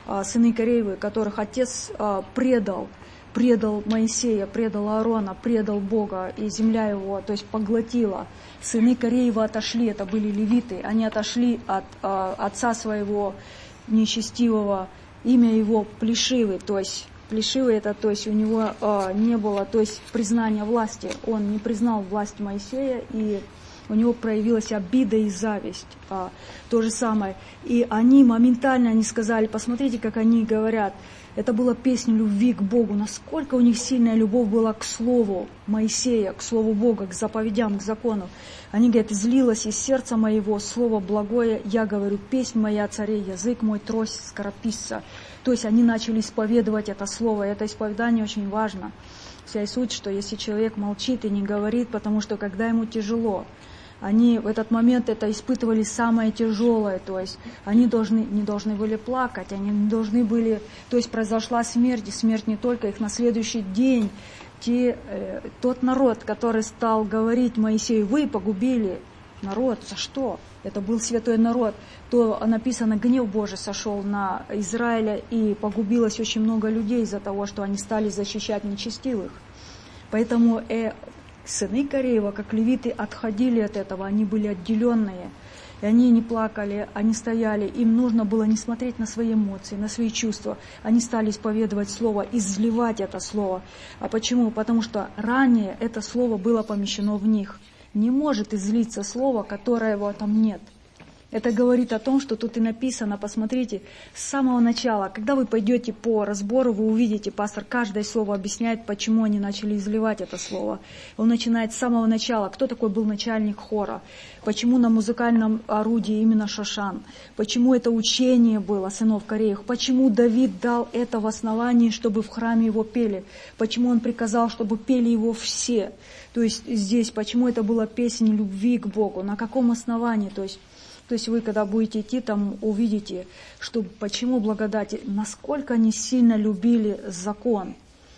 [SPEAKER 1] сыны Кореевы, которых отец предал, предал Моисея, предал Аарона, предал Бога, и земля его, то есть поглотила. Сыны Кореева отошли, это были левиты, они отошли от отца своего нечестивого, имя его Плешивый, то есть Плешивый это, то есть у него не было, то есть признания власти, он не признал власть Моисея, и у него проявилась обида и зависть, а, то же самое. И они моментально, они сказали, посмотрите, как они говорят, это была песня любви к Богу, насколько у них сильная любовь была к слову Моисея, к слову Бога, к заповедям, к закону. Они говорят, излилось из сердца моего слово благое, я говорю, песнь моя о царе, язык мой трость скорописца. То есть они начали исповедовать это слово, и это исповедание очень важно. Вся и суть, что если человек молчит и не говорит, потому что когда ему тяжело, они в этот момент это испытывали самое тяжелое, то есть они должны, не должны были плакать, они не должны были, то есть произошла смерть, и смерть не только их на следующий день. Те, э, тот народ, который стал говорить Моисею, вы погубили народ, за что? Это был святой народ. То написано, гнев Божий сошел на Израиля, и погубилось очень много людей из-за того, что они стали защищать нечестивых. Поэтому э, сыны Кореева, как левиты, отходили от этого, они были отделенные. И они не плакали, они стояли, им нужно было не смотреть на свои эмоции, на свои чувства. Они стали исповедовать слово, изливать это слово. А почему? Потому что ранее это слово было помещено в них. Не может излиться слово, которого там нет. Это говорит о том, что тут и написано, посмотрите, с самого начала, когда вы пойдете по разбору, вы увидите, пастор каждое слово объясняет, почему они начали изливать это слово. Он начинает с самого начала, кто такой был начальник хора, почему на музыкальном орудии именно Шошан, почему это учение было сынов Кореев, почему Давид дал это в основании, чтобы в храме его пели, почему он приказал, чтобы пели его все. То есть здесь, почему это была песня любви к Богу, на каком основании, то есть То есть вы, когда будете идти, там увидите, что почему благодати, насколько они сильно любили закон.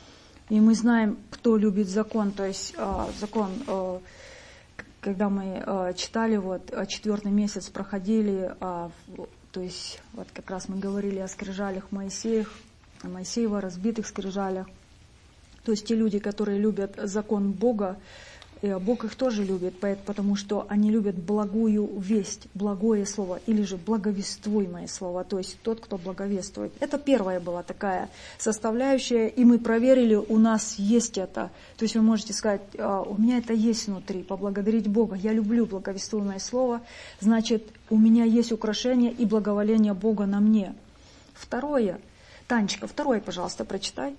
[SPEAKER 1] И мы знаем, кто любит закон. То есть э, закон, э, когда мы э, читали, вот четвертый месяц проходили, э, то есть вот как раз мы говорили о скрижалях Моисеях, о Моисеева разбитых скрижалях. То есть те люди, которые любят закон Бога, Бог их тоже любит, потому что они любят благую весть, благое слово, или же благовествуемое слово, то есть тот, кто благовествует. Это первая была такая составляющая, и мы проверили, у нас есть это. То есть вы можете сказать, у меня это есть внутри, поблагодарить Бога, я люблю благовествуемое слово, значит, у меня есть украшение и благоволение Бога на мне. Второе, Танечка, второе, пожалуйста, прочитай.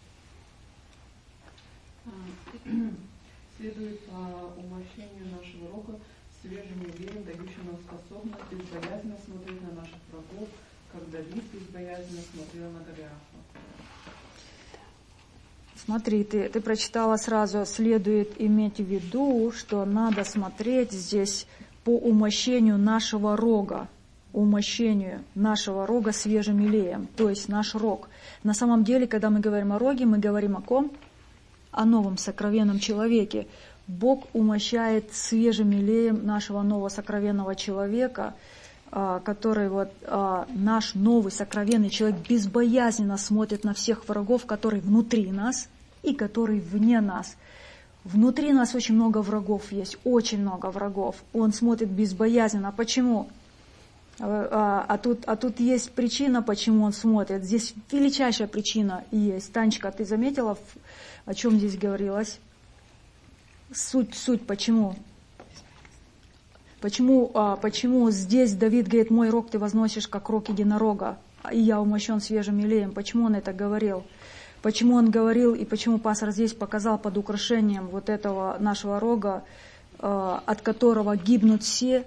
[SPEAKER 6] Следует по умощению нашего рока свежим елеем, дающим нам способность безбоязненно смотреть на наших врагов, как Давид безбоязненно смотрел на Голиафа.
[SPEAKER 1] Смотри, ты, ты прочитала сразу, следует иметь в виду, что надо смотреть здесь по умощению нашего рога, умощению нашего рога свежим елеем, то есть наш рог. На самом деле, когда мы говорим о роге, мы говорим о ком? О новом сокровенном человеке. Бог умощает свежим елеем нашего нового сокровенного человека, который вот наш новый сокровенный человек безбоязненно смотрит на всех врагов, которые внутри нас и которые вне нас. Внутри нас очень много врагов есть, очень много врагов. Он смотрит безбоязненно. Почему? А, а, тут, а тут есть причина, почему он смотрит. Здесь величайшая причина есть. Танечка, ты заметила, о чем здесь говорилось? Суть, суть, почему? Почему, а, почему здесь Давид говорит, мой рог ты возносишь, как рог единорога, и я умощен свежим елеем? Почему он это говорил? Почему он говорил, и почему пастор здесь показал под украшением вот этого нашего рога, а, от которого гибнут все?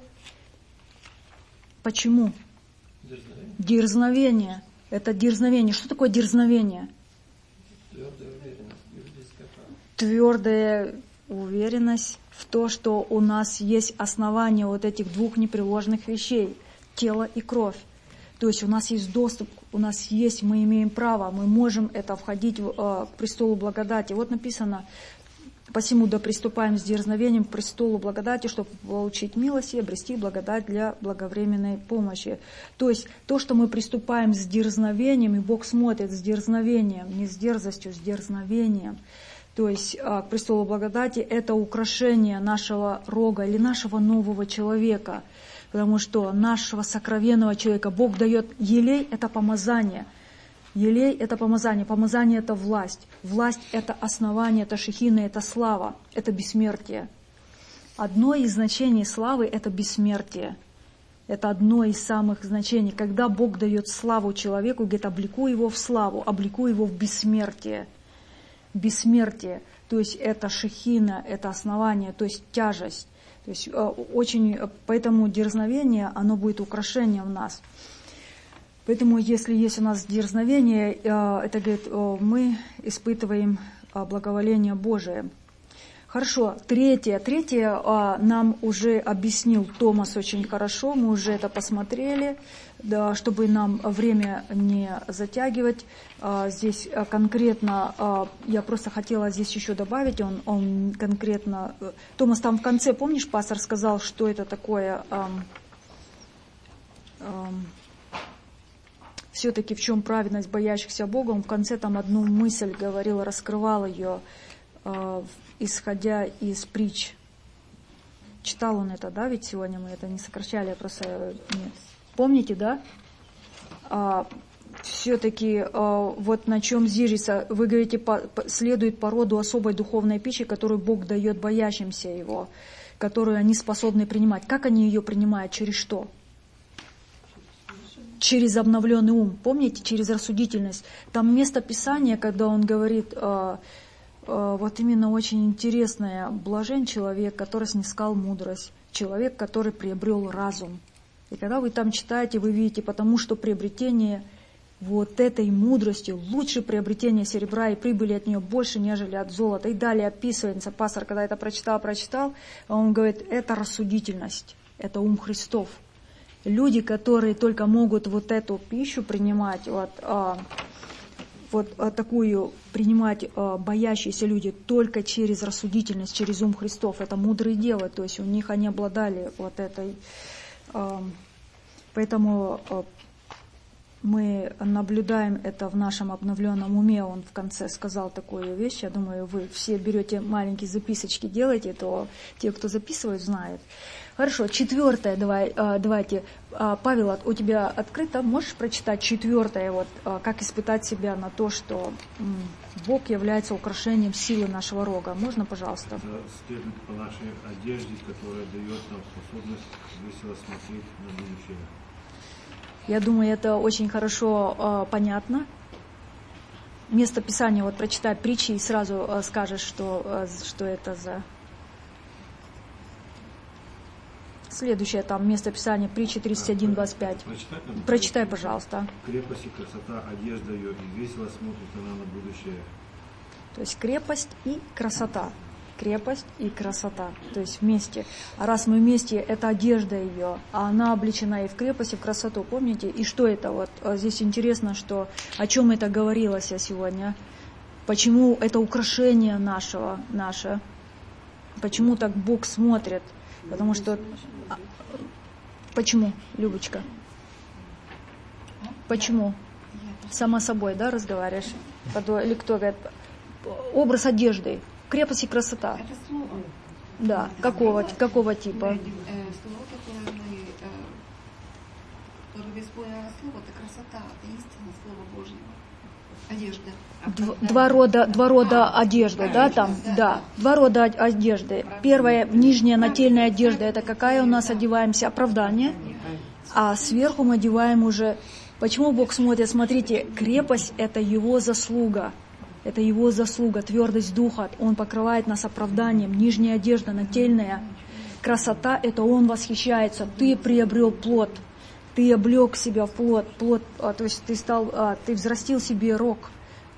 [SPEAKER 1] Почему? Дерзновение. Дерзновение. Это дерзновение. Что такое дерзновение?
[SPEAKER 3] Твердая уверенность.
[SPEAKER 1] Твердая уверенность в то, что у нас есть основание вот этих двух непреложных вещей. Тело и кровь. То есть у нас есть доступ, у нас есть, мы имеем право, мы можем это входить в, э, к престолу благодати. Вот написано Посему да приступаем с дерзновением к престолу благодати, чтобы получить милость и обрести благодать для благовременной помощи. То есть то, что мы приступаем с дерзновением, и Бог смотрит с дерзновением, не с дерзостью, с дерзновением, то есть к престолу благодати, это украшение нашего рога или нашего нового человека. Потому что нашего сокровенного человека Бог дает елей, это помазание. Елей – это помазание, помазание – это власть. Власть – это основание, это шехина, это слава, это бессмертие. Одно из значений славы – это бессмертие. Это одно из самых значений. Когда Бог дает славу человеку, говорит, облеку его в славу, облеку его в бессмертие. Бессмертие, то есть это шехина, это основание, то есть тяжесть. То есть очень, поэтому дерзновение, оно будет украшением в нас. Поэтому, если есть у нас дерзновение, это говорит, мы испытываем благоволение Божие. Хорошо, третье. Третье нам уже объяснил Томас очень хорошо, мы уже это посмотрели, да, чтобы нам время не затягивать. Здесь конкретно, я просто хотела здесь еще добавить, он, он конкретно... Томас там в конце, помнишь, пастор сказал, что это такое... Эм, эм, все-таки в чем праведность боящихся Бога, он в конце там одну мысль говорил, раскрывал ее, э, исходя из притч. Читал он это, да, ведь сегодня мы это не сокращали, я просто... Нет. Помните, да? А, все-таки а, вот на чем зиждется, вы говорите, по, по, следует по роду особой духовной пищи, которую Бог дает боящимся Его, которую они способны принимать. Как они ее принимают? Через что? Через обновленный ум. Помните, через рассудительность. Там место Писания, когда он говорит, а, а, вот именно очень интересное, блажен человек, который снискал мудрость, человек, который приобрел разум. И когда вы там читаете, вы видите, потому что приобретение вот этой мудрости лучше приобретения серебра и прибыли от нее больше, нежели от золота. И далее описывается, пастор, когда это прочитал, прочитал, он говорит, это рассудительность, это ум Христов. Люди, которые только могут вот эту пищу принимать, вот, а, вот а, такую принимать а, боящиеся люди только через рассудительность, через ум Христов, это мудрые девы, то есть у них они обладали вот этой... Поэтому мы наблюдаем это в нашем обновленном уме. Он в конце сказал такую вещь. Я думаю, вы все берете маленькие записочки, делаете, то те, кто записывает, знают. Хорошо, четвертое, давай, давайте. Павел, у тебя открыто, можешь прочитать четвертое, вот, как испытать себя на то, что Бог является украшением силы нашего рога. Можно, пожалуйста?
[SPEAKER 7] Следует по нашей одежде, которая дает нам способность весело смотреть на будущее.
[SPEAKER 1] Я думаю, это очень хорошо э, понятно. Место Писания, вот прочитай притчи и сразу э, скажешь, что, э, что это за... Следующее там место Писания, притчи тридцать один двадцать пять.
[SPEAKER 7] Прочитай,
[SPEAKER 1] Прочитай, пожалуйста.
[SPEAKER 7] Крепость и красота, одежда ее, и весело смотрит она на будущее.
[SPEAKER 1] То есть крепость и красота. Крепость и красота. То есть вместе. А раз мы вместе, это одежда ее, а она облечена и в крепость, и в красоту. Помните? И что это? Вот здесь интересно, что о чем это говорилось сегодня. Почему это украшение нашего, наше? Почему так Бог смотрит? Потому что... Почему, Любочка? Почему? Сама собой, да, разговариваешь? Или кто говорит? Образ одежды. Крепость и красота.
[SPEAKER 8] Это слово.
[SPEAKER 1] Да. Какого, какого типа?
[SPEAKER 8] Слово, которое мы... Которое исполнено слово, это красота, это истина, Слово Божьего. Одежда.
[SPEAKER 1] Д- два рода, два рода одежды, да, там? Да. Два рода одежды. Первая, нижняя нательная одежда, это какая у нас одеваемся? Оправдание. А сверху мы одеваем уже... Почему Бог смотрит? Смотрите, крепость – это Его заслуга. Это Его заслуга, твердость духа. Он покрывает нас оправданием. Нижняя одежда, нательная. Красота – это Он восхищается. Ты приобрел плод. Ты облег себя в плод. плод а, то есть ты, стал, а, ты взрастил себе рог.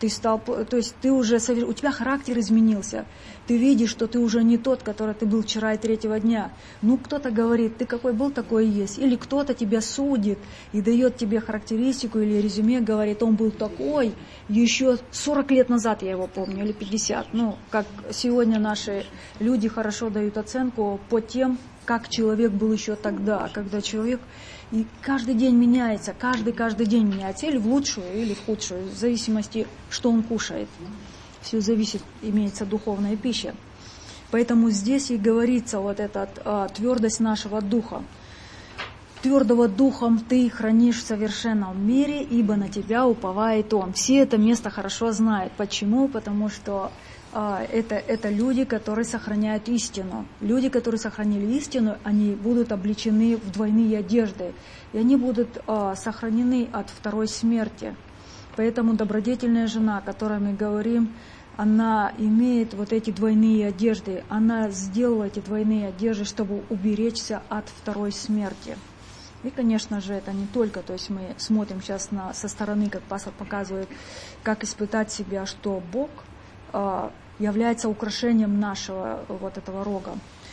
[SPEAKER 1] Ты стал, то есть ты уже, у тебя характер изменился. Ты видишь, что ты уже не тот, который ты был вчера и третьего дня. Ну, кто-то говорит, ты какой был, такой и есть. Или кто-то тебя судит и дает тебе характеристику или резюме, говорит, он был такой, еще сорок лет назад я его помню, или пятьдесят. Ну, как сегодня наши люди хорошо дают оценку по тем, как человек был еще тогда, когда человек... И каждый день меняется, каждый-каждый день меняется, или в лучшую, или в худшую, в зависимости, что он кушает. Все зависит, имеется духовная пища. Поэтому здесь и говорится вот эта а, твердость нашего духа. Твердого духом ты хранишь в совершенном мире, ибо на тебя уповает он. Все это место хорошо знают. Почему? Потому что а, это, это люди, которые сохраняют истину. Люди, которые сохранили истину, они будут облечены в двойные одежды. И они будут а, сохранены от второй смерти. Поэтому добродетельная жена, о которой мы говорим, она имеет вот эти двойные одежды. Она сделала эти двойные одежды, чтобы уберечься от второй смерти. И, конечно же, это не только, то есть мы смотрим сейчас на, со стороны, как пастор показывает, как испытать себя, что Бог э, является украшением нашего вот этого рога.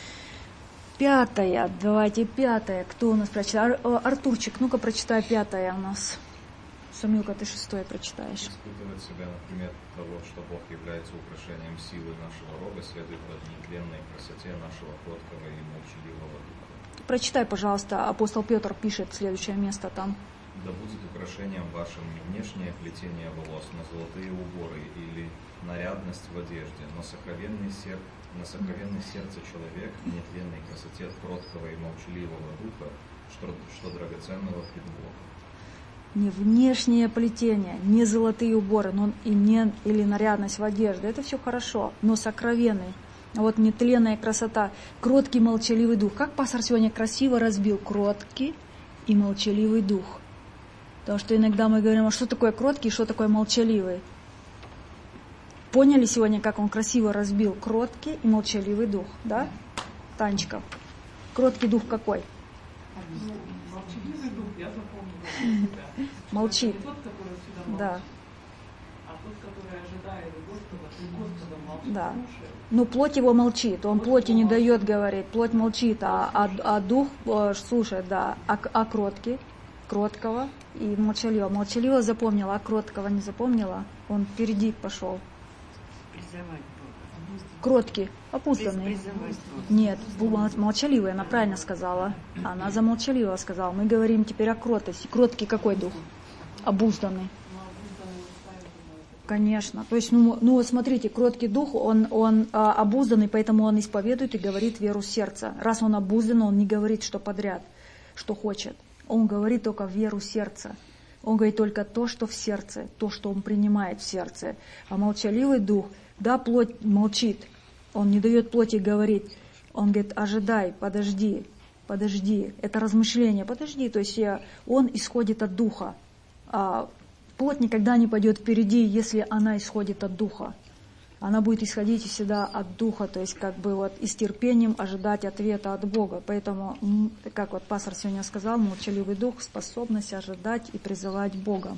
[SPEAKER 1] Пятое, давайте пятое, кто у нас прочитает? Ар, Артурчик, ну-ка прочитай пятое у нас. Самилка, ты шестое прочитаешь.
[SPEAKER 9] Испытывать себя на пример того, что Бог является украшением силы нашего рога, следует в нетленной красоте нашего кроткого и молчаливого духа.
[SPEAKER 1] Прочитай, пожалуйста, апостол Петр пишет следующее место там.
[SPEAKER 9] Да будет украшением вашим не внешнее плетение волос, но золотые уборы или нарядность в одежде, но сокровенный сер... на сокровенное сердце человек в нетленной красоте кроткого и молчаливого духа, что, что драгоценного пред Богом.
[SPEAKER 1] Не внешнее плетение, не золотые уборы, но и не, или нарядность в одежде. Это все хорошо, но сокровенный. Вот нетленная красота, кроткий, молчаливый дух. Как пастор сегодня красиво разбил кроткий и молчаливый дух. Потому что иногда мы говорим, а что такое кроткий, что такое молчаливый. Поняли сегодня, как он красиво разбил кроткий и молчаливый дух, да? Танечка, кроткий дух какой?
[SPEAKER 6] Молчаливый дух, я запомнила.
[SPEAKER 1] Молчит.
[SPEAKER 6] Не тот, который всегда молчит,
[SPEAKER 1] да.
[SPEAKER 6] а тот, который ожидает Господа, и Господа молчит,
[SPEAKER 1] да.
[SPEAKER 6] слушает.
[SPEAKER 1] Ну, плоть его молчит, он плоти не дает говорить, плоть молчит, а, а, а дух э, слушает, да, а, а кроткий, кроткого и молчаливого. Молчаливого запомнила, а кроткого не запомнила, он впереди пошел.
[SPEAKER 5] Призывать Бога.
[SPEAKER 1] Кроткий, опутанный. Нет, молчаливый, она правильно сказала. Она за молчаливого сказала. Мы говорим теперь о кротости. Кроткий какой дух? Обузданный. Конечно. То есть, ну, ну смотрите, кроткий дух, он, он а, обузданный, поэтому он исповедует и говорит веру сердца. Раз он обуздан, он не говорит, что подряд, что хочет. Он говорит только веру сердца. Он говорит только то, что в сердце, то, что он принимает в сердце. А молчаливый дух, да, плоть молчит, он не дает плоти говорить. Он говорит, ожидай, подожди, подожди. Это размышление, подожди. То есть я, он исходит от духа. А плоть никогда не пойдет впереди, если она исходит от духа. Она будет исходить всегда от духа, то есть как бы вот и с терпением ожидать ответа от Бога. Поэтому, как вот пастор сегодня сказал, молчаливый дух, способность ожидать и призывать Бога.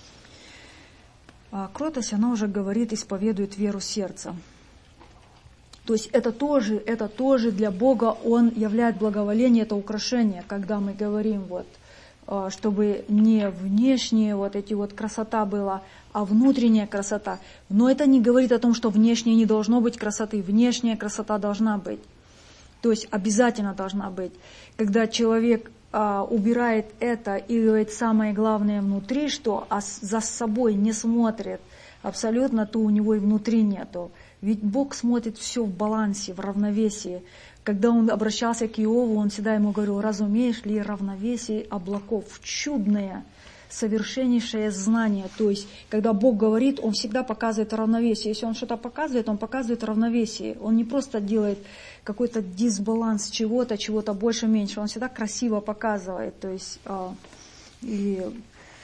[SPEAKER 1] А кротость, она уже говорит, исповедует веру сердца. То есть это тоже, это тоже для Бога, Он являет благоволение, это украшение, когда мы говорим вот, чтобы не внешняя вот эти вот красота была, а внутренняя красота. Но это не говорит о том, что внешне не должно быть красоты. Внешняя красота должна быть. То есть обязательно должна быть. Когда человек а, убирает это и говорит самое главное внутри, что а за собой не смотрит абсолютно, то у него и внутри нету. Ведь Бог смотрит все в балансе, в равновесии. Когда он обращался к Иову, он всегда ему говорил, разумеешь ли равновесие облаков? Чудное, совершеннейшее знание. То есть, когда Бог говорит, он всегда показывает равновесие. Если он что-то показывает, он показывает равновесие. Он не просто делает какой-то дисбаланс чего-то, чего-то больше-меньше. Он всегда красиво показывает. То есть, и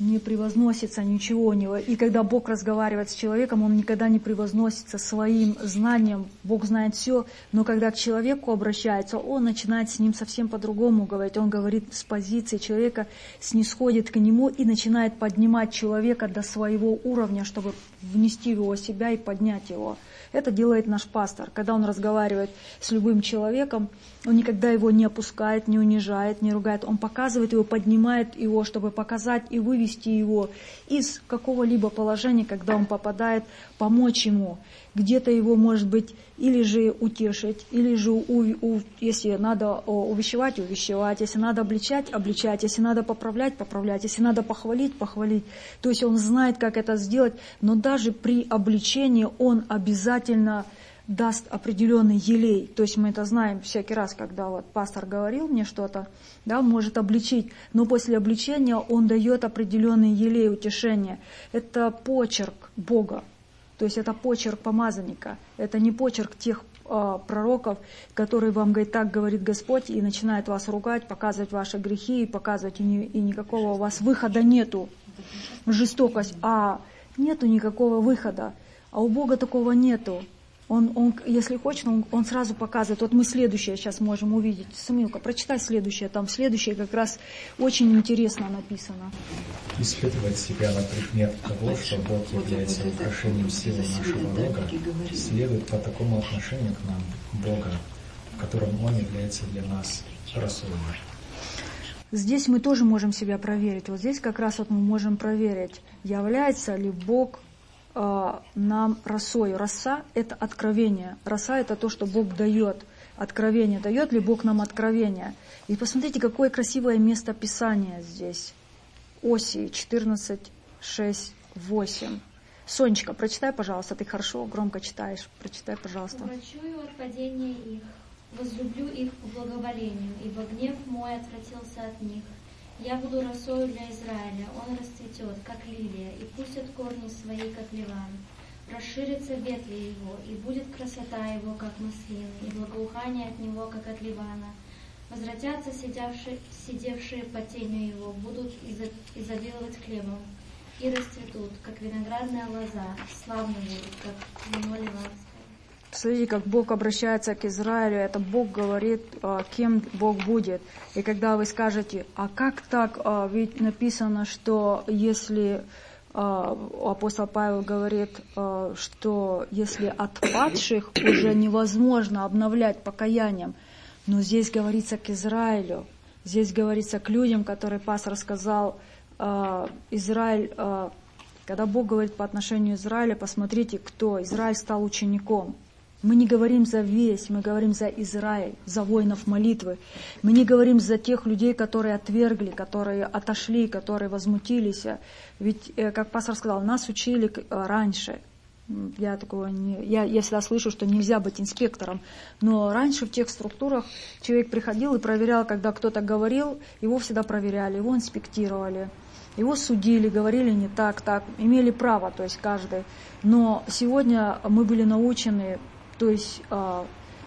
[SPEAKER 1] не превозносится ничего у него. И когда Бог разговаривает с человеком, Он никогда не превозносится своим знанием. Бог знает все, но когда к человеку обращается, Он начинает с ним совсем по-другому говорить. Он говорит с позиции человека, снисходит к нему и начинает поднимать человека до своего уровня, чтобы внести его в себя и поднять его. Это делает наш пастор. Когда он разговаривает с любым человеком, он никогда его не опускает, не унижает, не ругает. Он показывает его, поднимает его, чтобы показать и вывести его из какого-либо положения, когда он попадает, помочь ему. Где-то его, может быть, или же утешить, или же, у, у, если надо увещевать, увещевать, если надо обличать, обличать, если надо поправлять, поправлять, если надо похвалить, похвалить. То есть он знает, как это сделать, но даже при обличении он обязательно даст определенный елей. То есть мы это знаем всякий раз, когда вот пастор говорил мне что-то, да, может обличить, но после обличения он дает определенный елей, утешение. Это почерк Бога. То есть это почерк помазанника, это не почерк тех э, пророков, которые вам говорят, так говорит Господь, и начинают вас ругать, показывать ваши грехи, и показывать, и, не, и никакого у вас выхода нету. Жестокость, а нету никакого выхода, а у Бога такого нету. Он, он, если хочет, он, он сразу показывает. Вот мы следующее сейчас можем увидеть. Самуилка, прочитай следующее. Там следующее как раз очень интересно написано.
[SPEAKER 10] Испытывать себя на предмет того, что Бог является украшением силы нашего рога, следует по такому отношению к нам Бога, в котором Он является для нас рассудом.
[SPEAKER 1] Здесь мы тоже можем себя проверить. Вот здесь как раз вот мы можем проверить, является ли Бог нам росою. Роса – это откровение. Роса – это то, что Бог дает. Откровение. Дает ли Бог нам откровение? И посмотрите, какое красивое место Писания здесь. Осии четырнадцать, шесть, восемь. Сонечка, прочитай, пожалуйста. Ты хорошо, громко читаешь. Прочитай, пожалуйста.
[SPEAKER 11] «Уврачую от падения их, возлюблю их по благоволению, ибо гнев мой отвратился от них. Я буду росою для Израиля, он расцветет, как лилия, и пустят корни свои, как ливан. Расширится ветви его, и будет красота его, как маслины, и благоухание от него, как от ливана. Возвратятся сидевшие, сидевшие под тенью его, будут изобиловать хлебом, и расцветут, как виноградная лоза, славны будут, как вино ливанское».
[SPEAKER 1] Смотрите, как Бог обращается к Израилю, это Бог говорит, кем Бог будет. И когда вы скажете, а как так, ведь написано, что если, апостол Павел говорит, что если от падших уже невозможно обновлять покаянием, но здесь говорится к Израилю, здесь говорится к людям, которые пастор сказал, Израиль, когда Бог говорит по отношению к Израилю, посмотрите, кто, Израиль стал учеником. Мы не говорим за весь, мы говорим за Израиль, за воинов молитвы. Мы не говорим за тех людей, которые отвергли, которые отошли, которые возмутились. Ведь, как пастор сказал, нас учили раньше. Я такого не, я, я всегда слышу, что нельзя быть инспектором. Но раньше в тех структурах человек приходил и проверял, когда кто-то говорил, его всегда проверяли, его инспектировали. Его судили, говорили не так, так, имели право, то есть каждый. Но сегодня мы были научены, то есть а,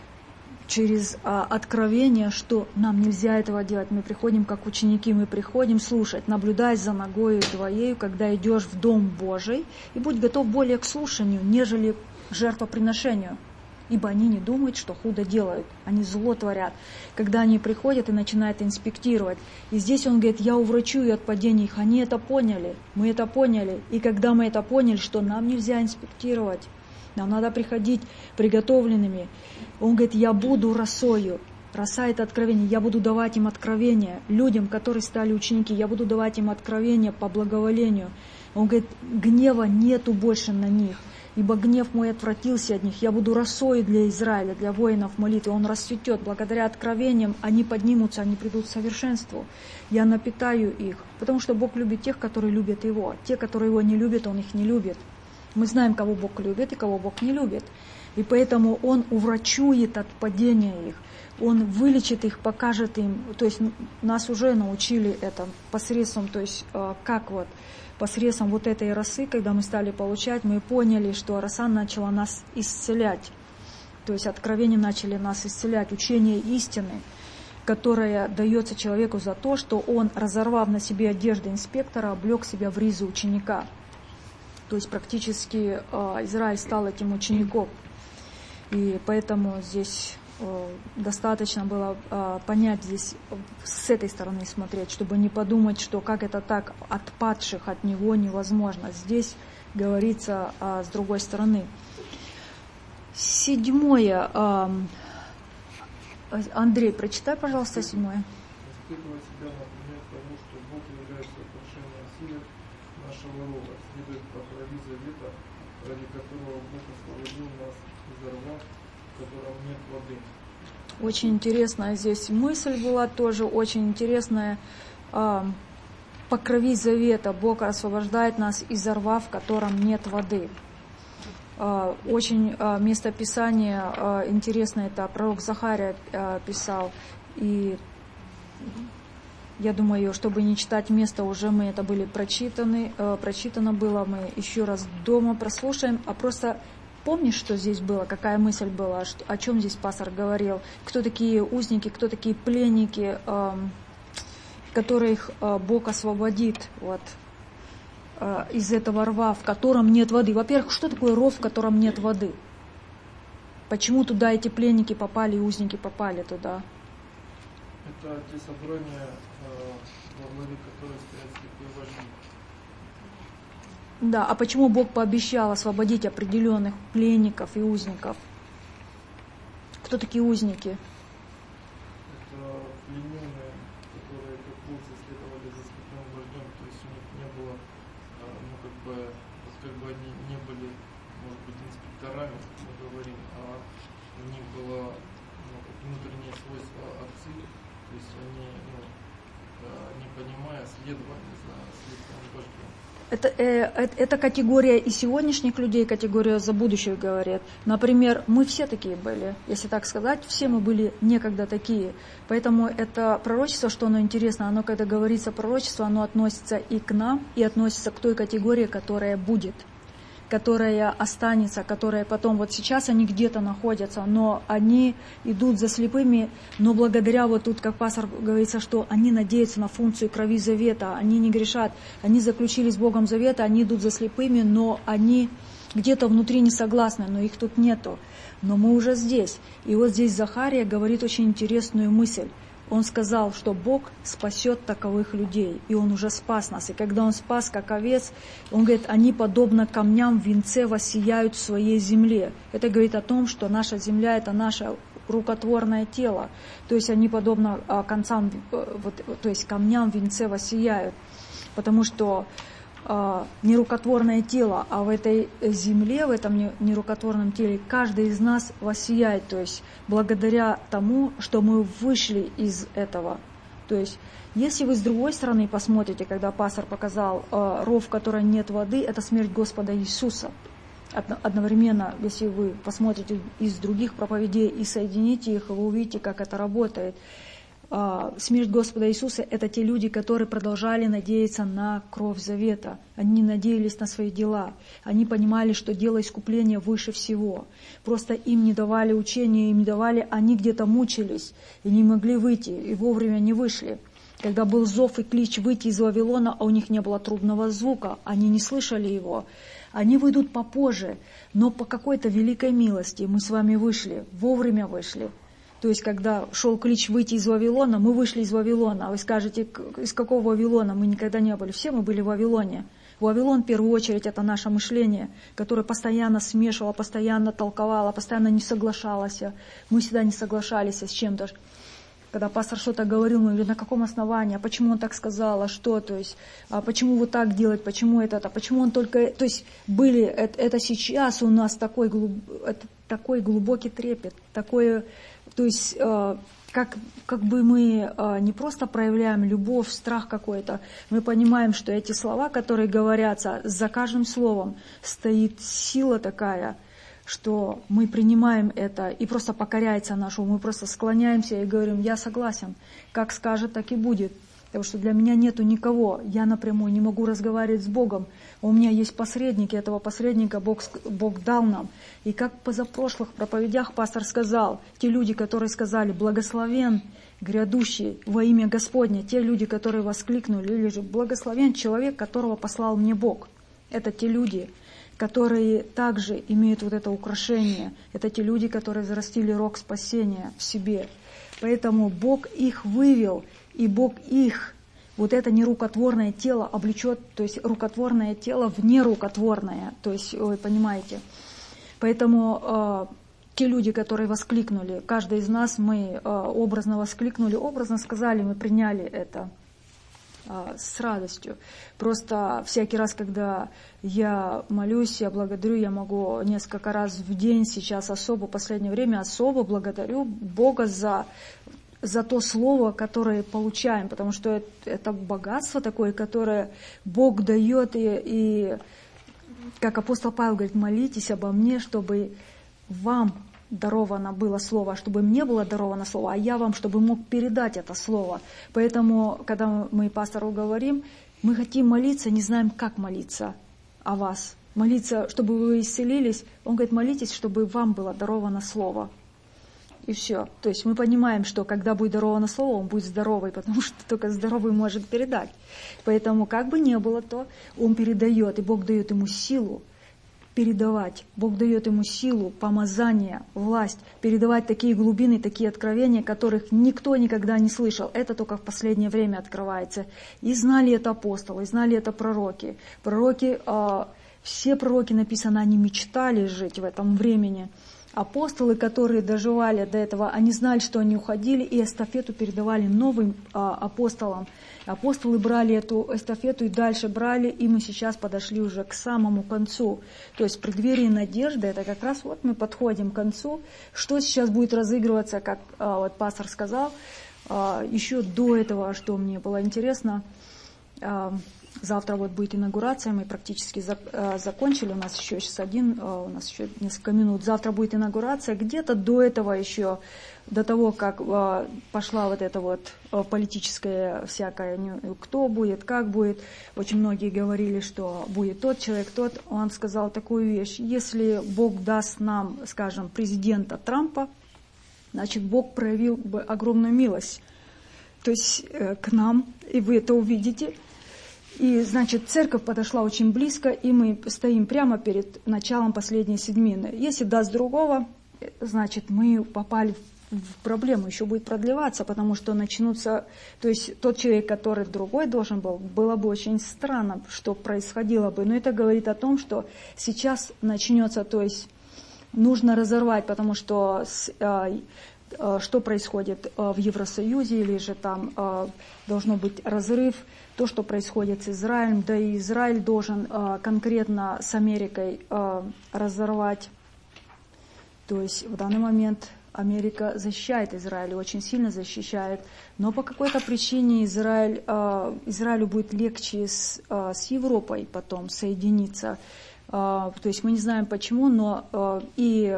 [SPEAKER 1] через а, откровение, что нам нельзя этого делать. Мы приходим как ученики, мы приходим слушать, наблюдай за ногою твоею, когда идешь в Дом Божий, и будь готов более к слушанию, нежели к жертвоприношению. Ибо они не думают, что худо делают, они зло творят. Когда они приходят и начинают инспектировать. И здесь он говорит, я уврачую от падения их. Они это поняли, мы это поняли. И когда мы это поняли, что нам нельзя инспектировать, нам надо приходить приготовленными. Он говорит, я буду росою. Роса – это откровение. Я буду давать им откровение. Людям, которые стали ученики, я буду давать им откровение по благоволению. Он говорит, гнева нету больше на них. Ибо гнев мой отвратился от них. Я буду росой для Израиля, для воинов молитвы. Он расцветет. Благодаря откровениям они поднимутся, они придут к совершенству. Я напитаю их. Потому что Бог любит тех, которые любят Его. Те, которые Его не любят, Он их не любит. Мы знаем, кого Бог любит и кого Бог не любит. И поэтому Он уврачует от падения их. Он вылечит их, покажет им. То есть нас уже научили это посредством, то есть как вот, посредством вот этой росы, когда мы стали получать, мы поняли, что роса начала нас исцелять. То есть откровения начали нас исцелять, учение истины. которая дается человеку за то, что он, разорвав на себе одежды инспектора, облег себя в ризу ученика. То есть практически э, Израиль стал этим учеником. И поэтому здесь э, достаточно было э, понять, здесь с этой стороны смотреть, чтобы не подумать, что как это так от падших от него невозможно. Здесь говорится э, с другой стороны. Седьмое. Э, Андрей, прочитай, пожалуйста, седьмое.
[SPEAKER 12] Испытывать себя, например, тому, что Бог является украшением силы нашего рода, следует проповеди завета, ради которого Бог освободил нас из рва, в котором нет воды.
[SPEAKER 1] Очень интересная здесь мысль была, тоже очень интересная. По крови завета Бог освобождает нас из рва, в котором нет воды. Очень местописание интересное, это пророк Захария писал, и я думаю, чтобы не читать место, уже мы это были прочитаны, прочитано было, мы еще раз дома прослушаем, а просто помнишь, что здесь было, какая мысль была, что, о чем здесь пастор говорил, кто такие узники, кто такие пленники, которых Бог освободит, вот, из этого рва, в котором нет воды. Во-первых, что такое ров, в котором нет воды? Почему туда эти пленники попали и узники попали туда?
[SPEAKER 12] Это те собрания, во главе которых стоят слепые вожди.
[SPEAKER 1] Да, а почему Бог пообещал освободить определенных пленников и узников? Кто такие узники?
[SPEAKER 12] Это плененные, которые как овцы следовали за слепым вождем, то есть у них не было, ну как бы, как бы они не были, может быть, инспекторами, мы говорим, а у них было, ну, внутреннее свойство отцы, то есть они, ну, не понимая, следовали за слепым вождем.
[SPEAKER 1] Это, э, это категория и сегодняшних людей, категория за будущее говорит. Например, мы все такие были, если так сказать, все мы были некогда такие. Поэтому это пророчество, что оно интересно, оно, когда говорится пророчество, оно относится и к нам, и относится к той категории, которая будет, которая останется, которая потом, вот сейчас они где-то находятся, но они идут за слепыми, но благодаря, вот тут, как пастор говорится, что они надеются на функцию крови завета, они не грешат, они заключили с Богом завета, они идут за слепыми, но они где-то внутри не согласны, но их тут нету, но мы уже здесь. И вот здесь Захария говорит очень интересную мысль. Он сказал, что Бог спасет таковых людей, и Он уже спас нас. И когда Он спас, как овец, Он говорит, они подобно камням в венце воссияют в своей земле. Это говорит о том, что наша земля – это наше рукотворное тело. То есть они подобно концам, вот, то есть камням в венце воссияют. Потому что не рукотворное тело, а в этой земле, в этом нерукотворном теле, каждый из нас воссияет, то есть благодаря тому, что мы вышли из этого. То есть, если вы с другой стороны посмотрите, когда пастор показал э, ров, в котором нет воды, это смерть Господа Иисуса. Одновременно, если вы посмотрите из других проповедей и соедините их, вы увидите, как это работает. Смерть Господа Иисуса – это те люди, которые продолжали надеяться на кровь завета. Они надеялись на свои дела. Они понимали, что дело искупления выше всего. Просто им не давали учения, им не давали, они где-то мучились и не могли выйти, и вовремя не вышли. Когда был зов и клич выйти из Вавилона, а у них не было трубного звука, они не слышали его. Они выйдут попозже, но по какой-то великой милости мы с вами вышли, вовремя вышли. То есть, когда шел клич выйти из Вавилона, мы вышли из Вавилона. А вы скажете, из какого Вавилона? Мы никогда не были. Все мы были в Вавилоне. Вавилон, в первую очередь, это наше мышление, которое постоянно смешивало, постоянно толковало, постоянно не соглашалось. Мы всегда не соглашались с чем-то. Когда пастор что-то говорил, мы говорили, на каком основании, а почему он так сказал, а что, то есть, а почему вот так делать, почему это, а почему он только, то есть, были, это, это сейчас у нас такой, глуб, это такой глубокий трепет, такое, то есть, э, как, как бы мы э, не просто проявляем любовь, страх какой-то, мы понимаем, что эти слова, которые говорятся, за каждым словом стоит сила такая, что мы принимаем это, и просто покоряется нашу, мы просто склоняемся и говорим, я согласен, как скажет, так и будет. Потому что для меня нету никого, я напрямую не могу разговаривать с Богом. У меня есть посредники, этого посредника Бог, Бог дал нам. И как в позапрошлых проповедях пастор сказал, те люди, которые сказали, благословен грядущий во имя Господне, те люди, которые воскликнули, или же благословен человек, которого послал мне Бог. Это те люди, которые также имеют вот это украшение. Это те люди, которые взрастили рог спасения в себе. Поэтому Бог их вывел, и Бог их, вот это нерукотворное тело облечет, то есть рукотворное тело в нерукотворное, то есть, вы понимаете. Поэтому э, те люди, которые воскликнули, каждый из нас, мы э, образно воскликнули, образно сказали, мы приняли это э, с радостью. Просто всякий раз, когда я молюсь, я благодарю, я могу несколько раз в день сейчас особо, в последнее время особо благодарю Бога за... за то слово, которое получаем, потому что это, это богатство такое, которое Бог дает, и, и как апостол Павел говорит, молитесь обо мне, чтобы вам даровано было слово, чтобы мне было даровано слово, а я вам, чтобы мог передать это слово. Поэтому, когда мы пастору говорим, мы хотим молиться, не знаем, как молиться о вас. Молиться, чтобы вы исцелились. Он говорит, молитесь, чтобы вам было даровано слово. И все. То есть мы понимаем, что когда будет даровано слово, он будет здоровый, потому что только здоровый может передать. Поэтому как бы ни было, то он передает, и Бог дает ему силу передавать. Бог дает ему силу, помазание, власть, передавать такие глубины, такие откровения, которых никто никогда не слышал. Это только в последнее время открывается. И знали это апостолы, и знали это пророки. Пророки, все пророки, написано, они мечтали жить в этом времени. Апостолы, которые доживали до этого, они знали, что они уходили, и эстафету передавали новым а, апостолам. Апостолы брали эту эстафету и дальше брали, и мы сейчас подошли уже к самому концу. То есть в преддверии надежды, это как раз вот мы подходим к концу. Что сейчас будет разыгрываться, как а, вот пастор сказал, а, еще до этого, что мне было интересно, а, завтра вот будет инаугурация, мы практически закончили, у нас еще сейчас один, у нас еще несколько минут. Завтра будет инаугурация, где-то до этого еще, до того, как пошла вот эта вот политическая всякая, кто будет, как будет. Очень многие говорили, что будет тот человек, тот. Он сказал такую вещь, если Бог даст нам, скажем, президента Трампа, значит, Бог проявил бы огромную милость. То есть к нам, и вы это увидите. И, значит, церковь подошла очень близко, и мы стоим прямо перед началом последней седьмины. Если даст другого, значит, мы попали в проблему, еще будет продлеваться, потому что начнутся... То есть тот человек, который другой должен был, было бы очень странно, что происходило бы. Но это говорит о том, что сейчас начнется, то есть нужно разорвать, потому что... что происходит в Евросоюзе, или же там должно быть разрыв, то, что происходит с Израилем, да и Израиль должен конкретно с Америкой разорвать. То есть в данный момент Америка защищает Израиль, очень сильно защищает, но по какой-то причине Израиль, Израилю будет легче с, с Европой потом соединиться. То есть мы не знаем почему, но и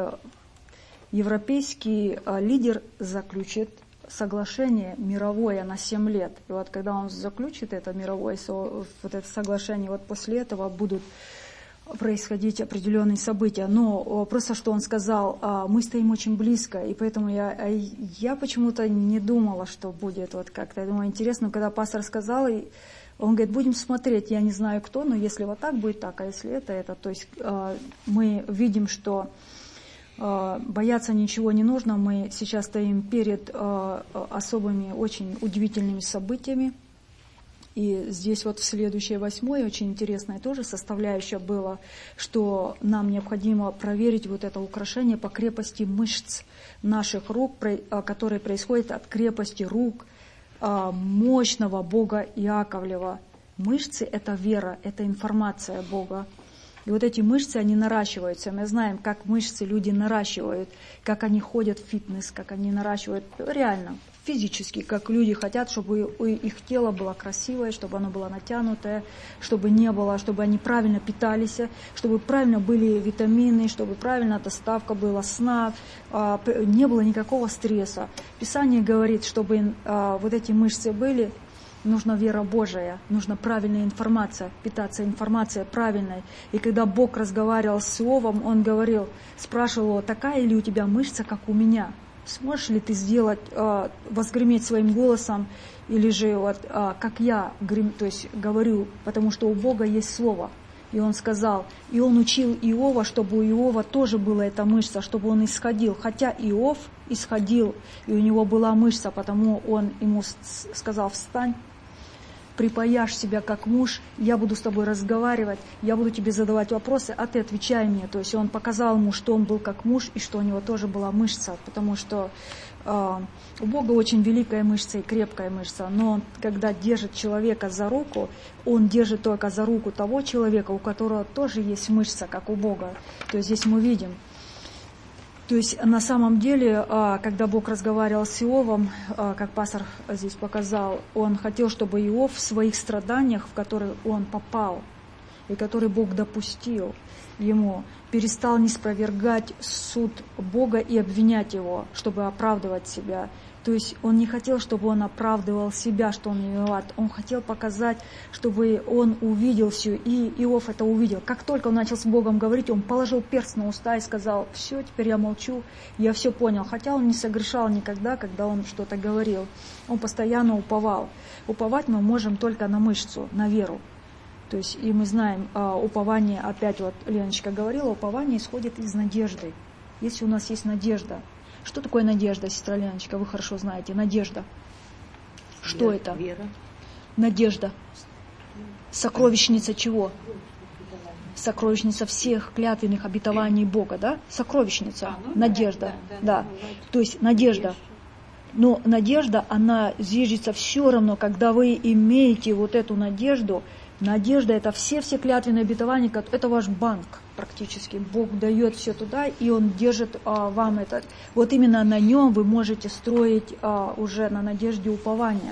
[SPEAKER 1] европейский лидер заключит соглашение мировое на семь лет. И вот когда он заключит это мировое вот это соглашение, вот после этого будут происходить определенные события. Но просто что он сказал, мы стоим очень близко, и поэтому я, я почему-то не думала, что будет вот как-то. Я думаю, интересно, когда пастор сказал, и он говорит, будем смотреть, я не знаю кто, но если вот так будет так, а если это, это. То есть мы видим, что бояться ничего не нужно. Мы сейчас стоим перед особыми, очень удивительными событиями. И здесь вот в следующей восьмой очень интересная тоже составляющая была, что нам необходимо проверить вот это украшение по крепости мышц наших рук, которые происходят от крепости рук мощного Бога Иаковлева. Мышцы – это вера, это информация Бога. И вот эти мышцы, они наращиваются. Мы знаем, как мышцы люди наращивают, как они ходят в фитнес, как они наращивают реально, физически, как люди хотят, чтобы их тело было красивое, чтобы оно было натянутое, чтобы не было, чтобы они правильно питались, чтобы правильно были витамины, чтобы правильно доставка была сна, не было никакого стресса. Писание говорит, чтобы вот эти мышцы были, нужна вера Божия, нужна правильная информация, питаться информацией правильной. И когда Бог разговаривал с Иовом, он говорил, спрашивал его, такая ли у тебя мышца, как у меня? Сможешь ли ты сделать, э, возгреметь своим голосом, или же вот, э, как я грем, то есть говорю, потому что у Бога есть слово. И он сказал, и он учил Иова, чтобы у Иова тоже была эта мышца, чтобы он исходил. Хотя Иов исходил, и у него была мышца, потому он ему сказал, встань, припаяшь себя как муж, я буду с тобой разговаривать, я буду тебе задавать вопросы, а ты отвечай мне. То есть он показал ему, что он был как муж, и что у него тоже была мышца, потому что э, у Бога очень великая мышца и крепкая мышца, но он, когда держит человека за руку, он держит только за руку того человека, у которого тоже есть мышца, как у Бога. То есть здесь мы видим. То есть на самом деле, когда Бог разговаривал с Иовом, как пастор здесь показал, он хотел, чтобы Иов в своих страданиях, в которые он попал, и которые Бог допустил ему, перестал неспровергать суд Бога и обвинять его, чтобы оправдывать себя. То есть он не хотел, чтобы он оправдывал себя, что он не виноват. Он хотел показать, чтобы он увидел все, и Иов это увидел. Как только он начал с Богом говорить, он положил перст на уста и сказал, все, теперь я молчу, я все понял. Хотя он не согрешал никогда, когда он что-то говорил. Он постоянно уповал. Уповать мы можем только на мышцу, на веру. То есть, и мы знаем, упование, опять вот Леночка говорила, упование исходит из надежды. Если у нас есть надежда. Что такое надежда, сестра Леночка? Вы хорошо знаете. Надежда. Что
[SPEAKER 5] вера,
[SPEAKER 1] это?
[SPEAKER 5] Вера.
[SPEAKER 1] Надежда. Сокровищница чего? Сокровищница всех клятвенных обетований Бога, да? Сокровищница. А, ну, надежда. Да, да, да. Да. То есть надежда. Но надежда, она зиждется все равно, когда вы имеете вот эту надежду. Надежда — это все-все клятвенные обетования, это ваш банк практически. Бог дает все туда, и Он держит а, вам это. Вот именно на нем вы можете строить а, уже на надежде упования.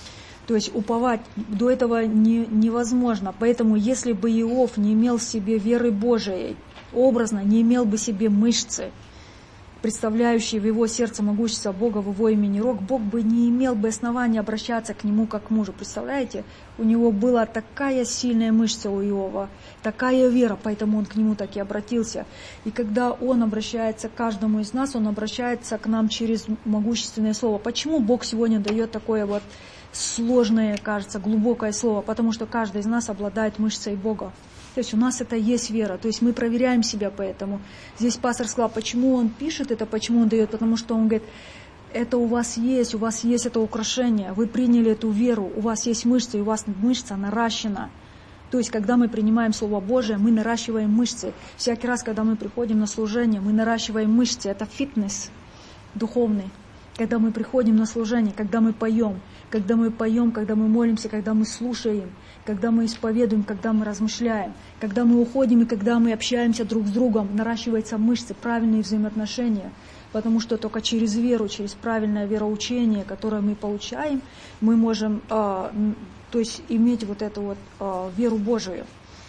[SPEAKER 1] То есть уповать до этого не, невозможно. Поэтому если бы Иов не имел в себе веры Божией, образно не имел бы в себе мышцы, представляющие в его сердце могущество Бога в его имени Рог, Бог бы не имел бы основания обращаться к нему как к мужу. Представляете? У него была такая сильная мышца у Иова, такая вера, поэтому он к нему так и обратился. И когда он обращается к каждому из нас, он обращается к нам через могущественное слово. Почему Бог сегодня дает такое вот сложное, кажется, глубокое слово? Потому что каждый из нас обладает мышцей Бога. То есть у нас это есть вера, то есть мы проверяем себя поэтому. Здесь пастор сказал, почему он пишет это, почему он дает, потому что он говорит, это у вас есть, у вас есть это украшение, вы приняли эту веру, у вас есть мышцы, и у вас мышца наращена. То есть когда мы принимаем Слово Божие, мы наращиваем мышцы. Всякий раз, когда мы приходим на служение, мы наращиваем мышцы, это фитнес духовный. Когда мы приходим на служение, когда мы поем, когда мы поем, когда мы молимся, когда мы слушаем, когда мы исповедуем, когда мы размышляем, когда мы уходим и когда мы общаемся друг с другом, наращиваются мышцы, правильные взаимоотношения. Потому что только через веру, через правильное вероучение, которое мы получаем, мы можем э, то есть, иметь вот эту вот э, веру Божию.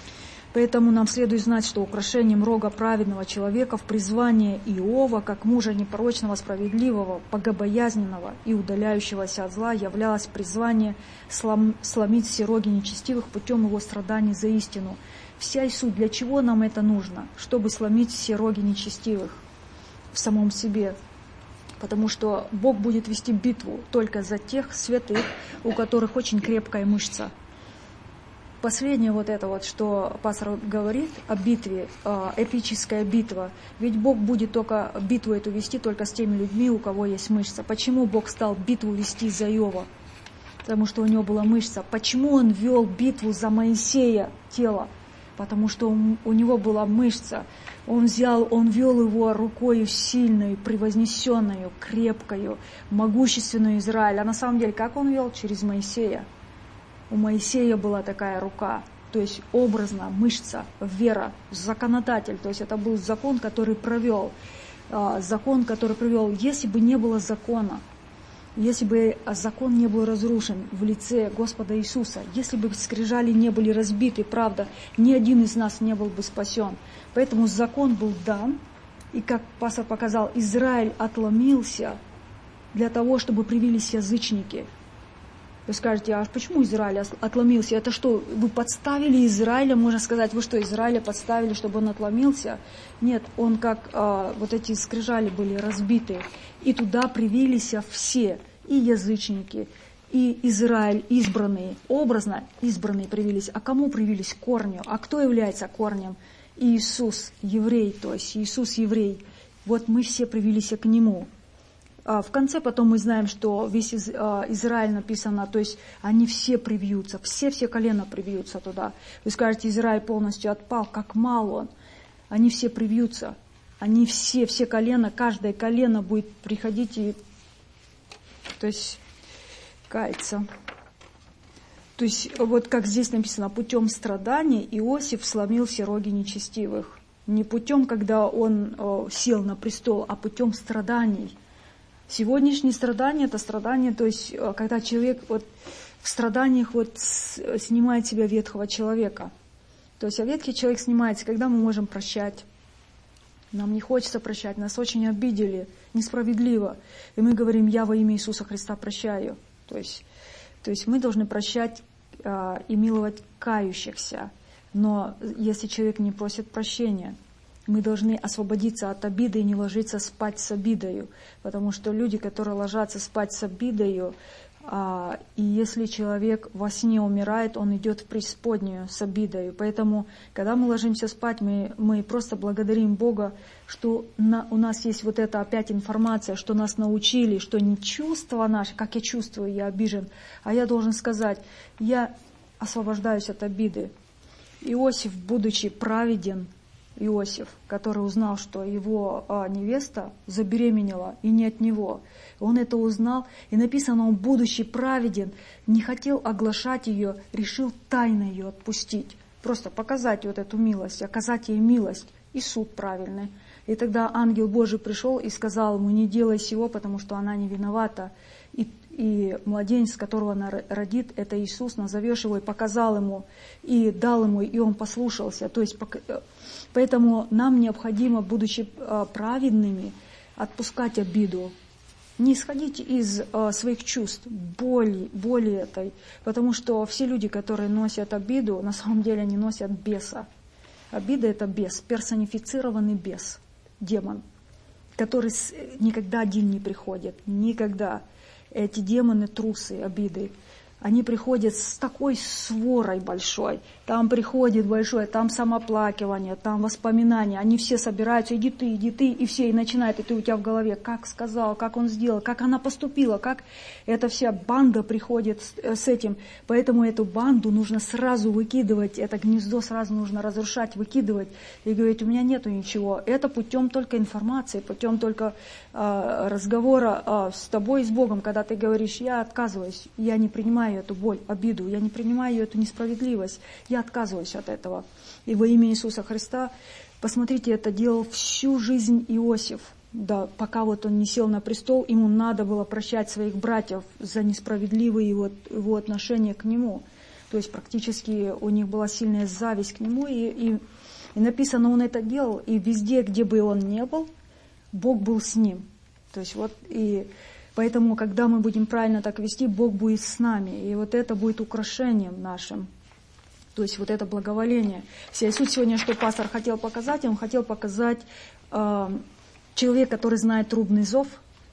[SPEAKER 1] Поэтому нам следует знать, что украшением рога праведного человека в призвании Иова, как мужа непорочного, справедливого, богобоязненного и удаляющегося от зла, являлось призвание слом, сломить все роги нечестивых путем его страданий за истину. Вся и суть, для чего нам это нужно? Чтобы сломить все роги нечестивых в самом себе. Потому что Бог будет вести битву только за тех святых, у которых очень крепкая мышца. Последнее вот это вот, что пастор говорит о битве, эпическая битва. Ведь Бог будет только битву эту вести только с теми людьми, у кого есть мышца. Почему Бог стал битву вести за Иова? Потому что у него была мышца. Почему он вел битву за Моисея, тело? Потому что у него была мышца. Он взял, он вел его рукою сильную, превознесенную, крепкою, могущественную Израиль. А на самом деле, как он вел? Через Моисея. У Моисея была такая рука, то есть образно, мышца, вера, законодатель. То есть это был закон, который провел. Закон, который провел. Если бы не было закона, если бы закон не был разрушен в лице Господа Иисуса, если бы скрижали не были разбиты, правда, ни один из нас не был бы спасен. Поэтому закон был дан, и, как пастор показал, Израиль отломился для того, чтобы привились язычники. Вы скажете, а почему Израиль отломился? Это что, вы подставили Израиля? Можно сказать, вы что, Израиля подставили, чтобы он отломился? Нет, он как а, вот эти скрижали были разбиты. И туда привились все, и язычники, и Израиль избранные, образно избранные привились. А кому привились? Корню. А кто является корнем? Иисус, еврей, то есть Иисус еврей. Вот мы все привились к Нему. В конце потом мы знаем, что весь Израиль написано, то есть они все привьются, все-все колена привьются туда. Вы скажете, Израиль полностью отпал, как мал он. Они все привьются, они все, все колена, каждое колено будет приходить и, то есть, каяться. То есть, вот как здесь написано, путем страданий Иосиф сломил все роги нечестивых. Не путем, когда он о, сел на престол, а путем страданий. Сегодняшние страдания – это страдания, то есть, когда человек вот, в страданиях вот, снимает себя ветхого человека. То есть, а ветхий человек снимается, когда мы можем прощать. Нам не хочется прощать, нас очень обидели, несправедливо. И мы говорим, я во имя Иисуса Христа прощаю. То есть, то есть мы должны прощать а, и миловать кающихся. Но если человек не просит прощения, мы должны освободиться от обиды и не ложиться спать с обидою. Потому что люди, которые ложатся спать с обидою, а, и если человек во сне умирает, он идет в преисподнюю с обидою. Поэтому, когда мы ложимся спать, мы, мы просто благодарим Бога, что на, у нас есть вот эта опять информация, что нас научили, что не чувства наши, как я чувствую, я обижен, а я должен сказать, я освобождаюсь от обиды. Иосиф, будучи праведен, Иосиф, который узнал, что его а, невеста забеременела, и не от него. Он это узнал, и написано, он, будучи праведен, не хотел оглашать ее, решил тайно ее отпустить. Просто показать вот эту милость, оказать ей милость и суд правильный. И тогда ангел Божий пришел и сказал ему, не делай сего, потому что она не виновата. И, и младенец, которого она родит, это Иисус, назовешь его, и показал ему, и дал ему, и он послушался. То есть, поэтому нам необходимо, будучи праведными, отпускать обиду. Не исходить из э, своих чувств, боли, боли этой. Потому что все люди, которые носят обиду, на самом деле они носят беса. Обида – это бес, персонифицированный бес, демон, который с, никогда один не приходит, никогда. Эти демоны, трусы, обиды, они приходят с такой сворой большой. Там приходит большое, там самоплакивание, там воспоминания. Они все собираются, иди ты, иди ты, и все, и начинают, и ты у тебя в голове, как сказал, как он сделал, как она поступила, как эта вся банда приходит с, с этим. Поэтому эту банду нужно сразу выкидывать, это гнездо сразу нужно разрушать, выкидывать и говорить, у меня нету ничего. Это путем только информации, путем только э, разговора э, с тобой и с Богом, когда ты говоришь, я отказываюсь, я не принимаю эту боль, обиду, я не принимаю эту несправедливость, я отказываюсь от этого. И во имя Иисуса Христа, посмотрите, это делал всю жизнь Иосиф. Да, пока вот он не сел на престол, ему надо было прощать своих братьев за несправедливые его, его отношения к нему. То есть практически у них была сильная зависть к нему, и, и, и написано, он это делал, и везде, где бы он ни был, Бог был с ним. То есть вот и поэтому, когда мы будем правильно так вести, Бог будет с нами, и вот это будет украшением нашим. То есть вот это благоволение. Вся суть сегодня, что пастор хотел показать, он хотел показать э, человек, который знает трубный зов,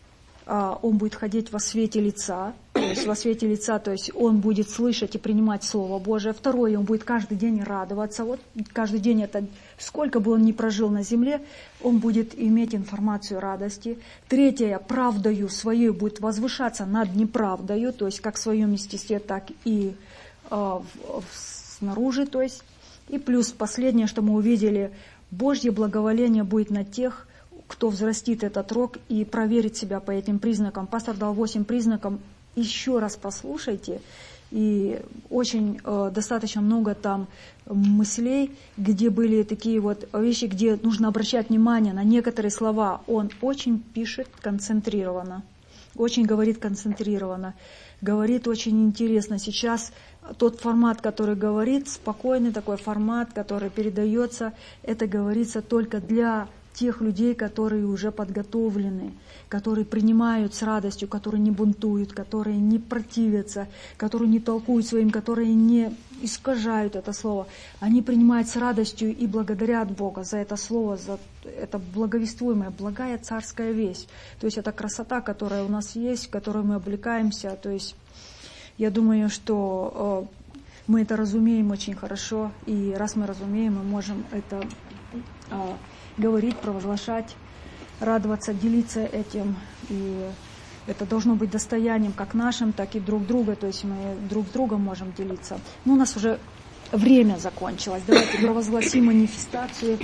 [SPEAKER 1] э, он будет ходить во свете лица, то есть во свете лица, то есть он будет слышать и принимать Слово Божие. Второе, он будет каждый день радоваться. Вот каждый день это, сколько бы он ни прожил на земле, он будет иметь информацию радости. Третье, правдою своей будет возвышаться над неправдою, то есть как в своем естестве, так и э, в, в снаружи, то есть. И плюс последнее, что мы увидели, Божье благоволение будет на тех, кто взрастит этот рог и проверит себя по этим признакам. Пастор дал восемь признаков. Еще раз послушайте. И очень э, достаточно много там мыслей, где были такие вот вещи, где нужно обращать внимание на некоторые слова. Он очень пишет концентрированно, очень говорит концентрированно, говорит очень интересно. Сейчас тот формат, который говорит, спокойный такой формат, который передается, это говорится только для тех людей, которые уже подготовлены, которые принимают с радостью, которые не бунтуют, которые не противятся, которые не толкуют своим, которые не искажают это слово. Они принимают с радостью и благодарят Бога за это слово, за это благовествуемое, благая царская весть. То есть это красота, которая у нас есть, в которой мы облекаемся. То есть я думаю, что э, мы это разумеем очень хорошо, и раз мы разумеем, мы можем это э, говорить, провозглашать, радоваться, делиться этим. И это должно быть достоянием как нашим, так и друг друга. То есть мы друг с другом можем делиться. Но у нас уже время закончилось. Давайте провозгласим манифестацию.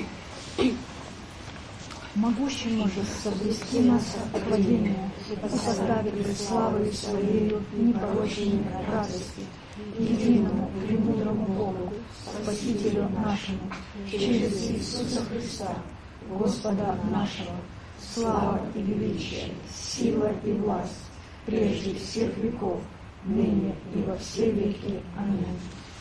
[SPEAKER 1] Могущему же соблюсти нас от падения и поставить пред славою Своею непорочной радости, единому премудрому Богу, Спасителю нашему, через Иисуса Христа, Господа нашего, слава и величие, сила и власть, прежде всех веков, ныне и во все веки. Аминь.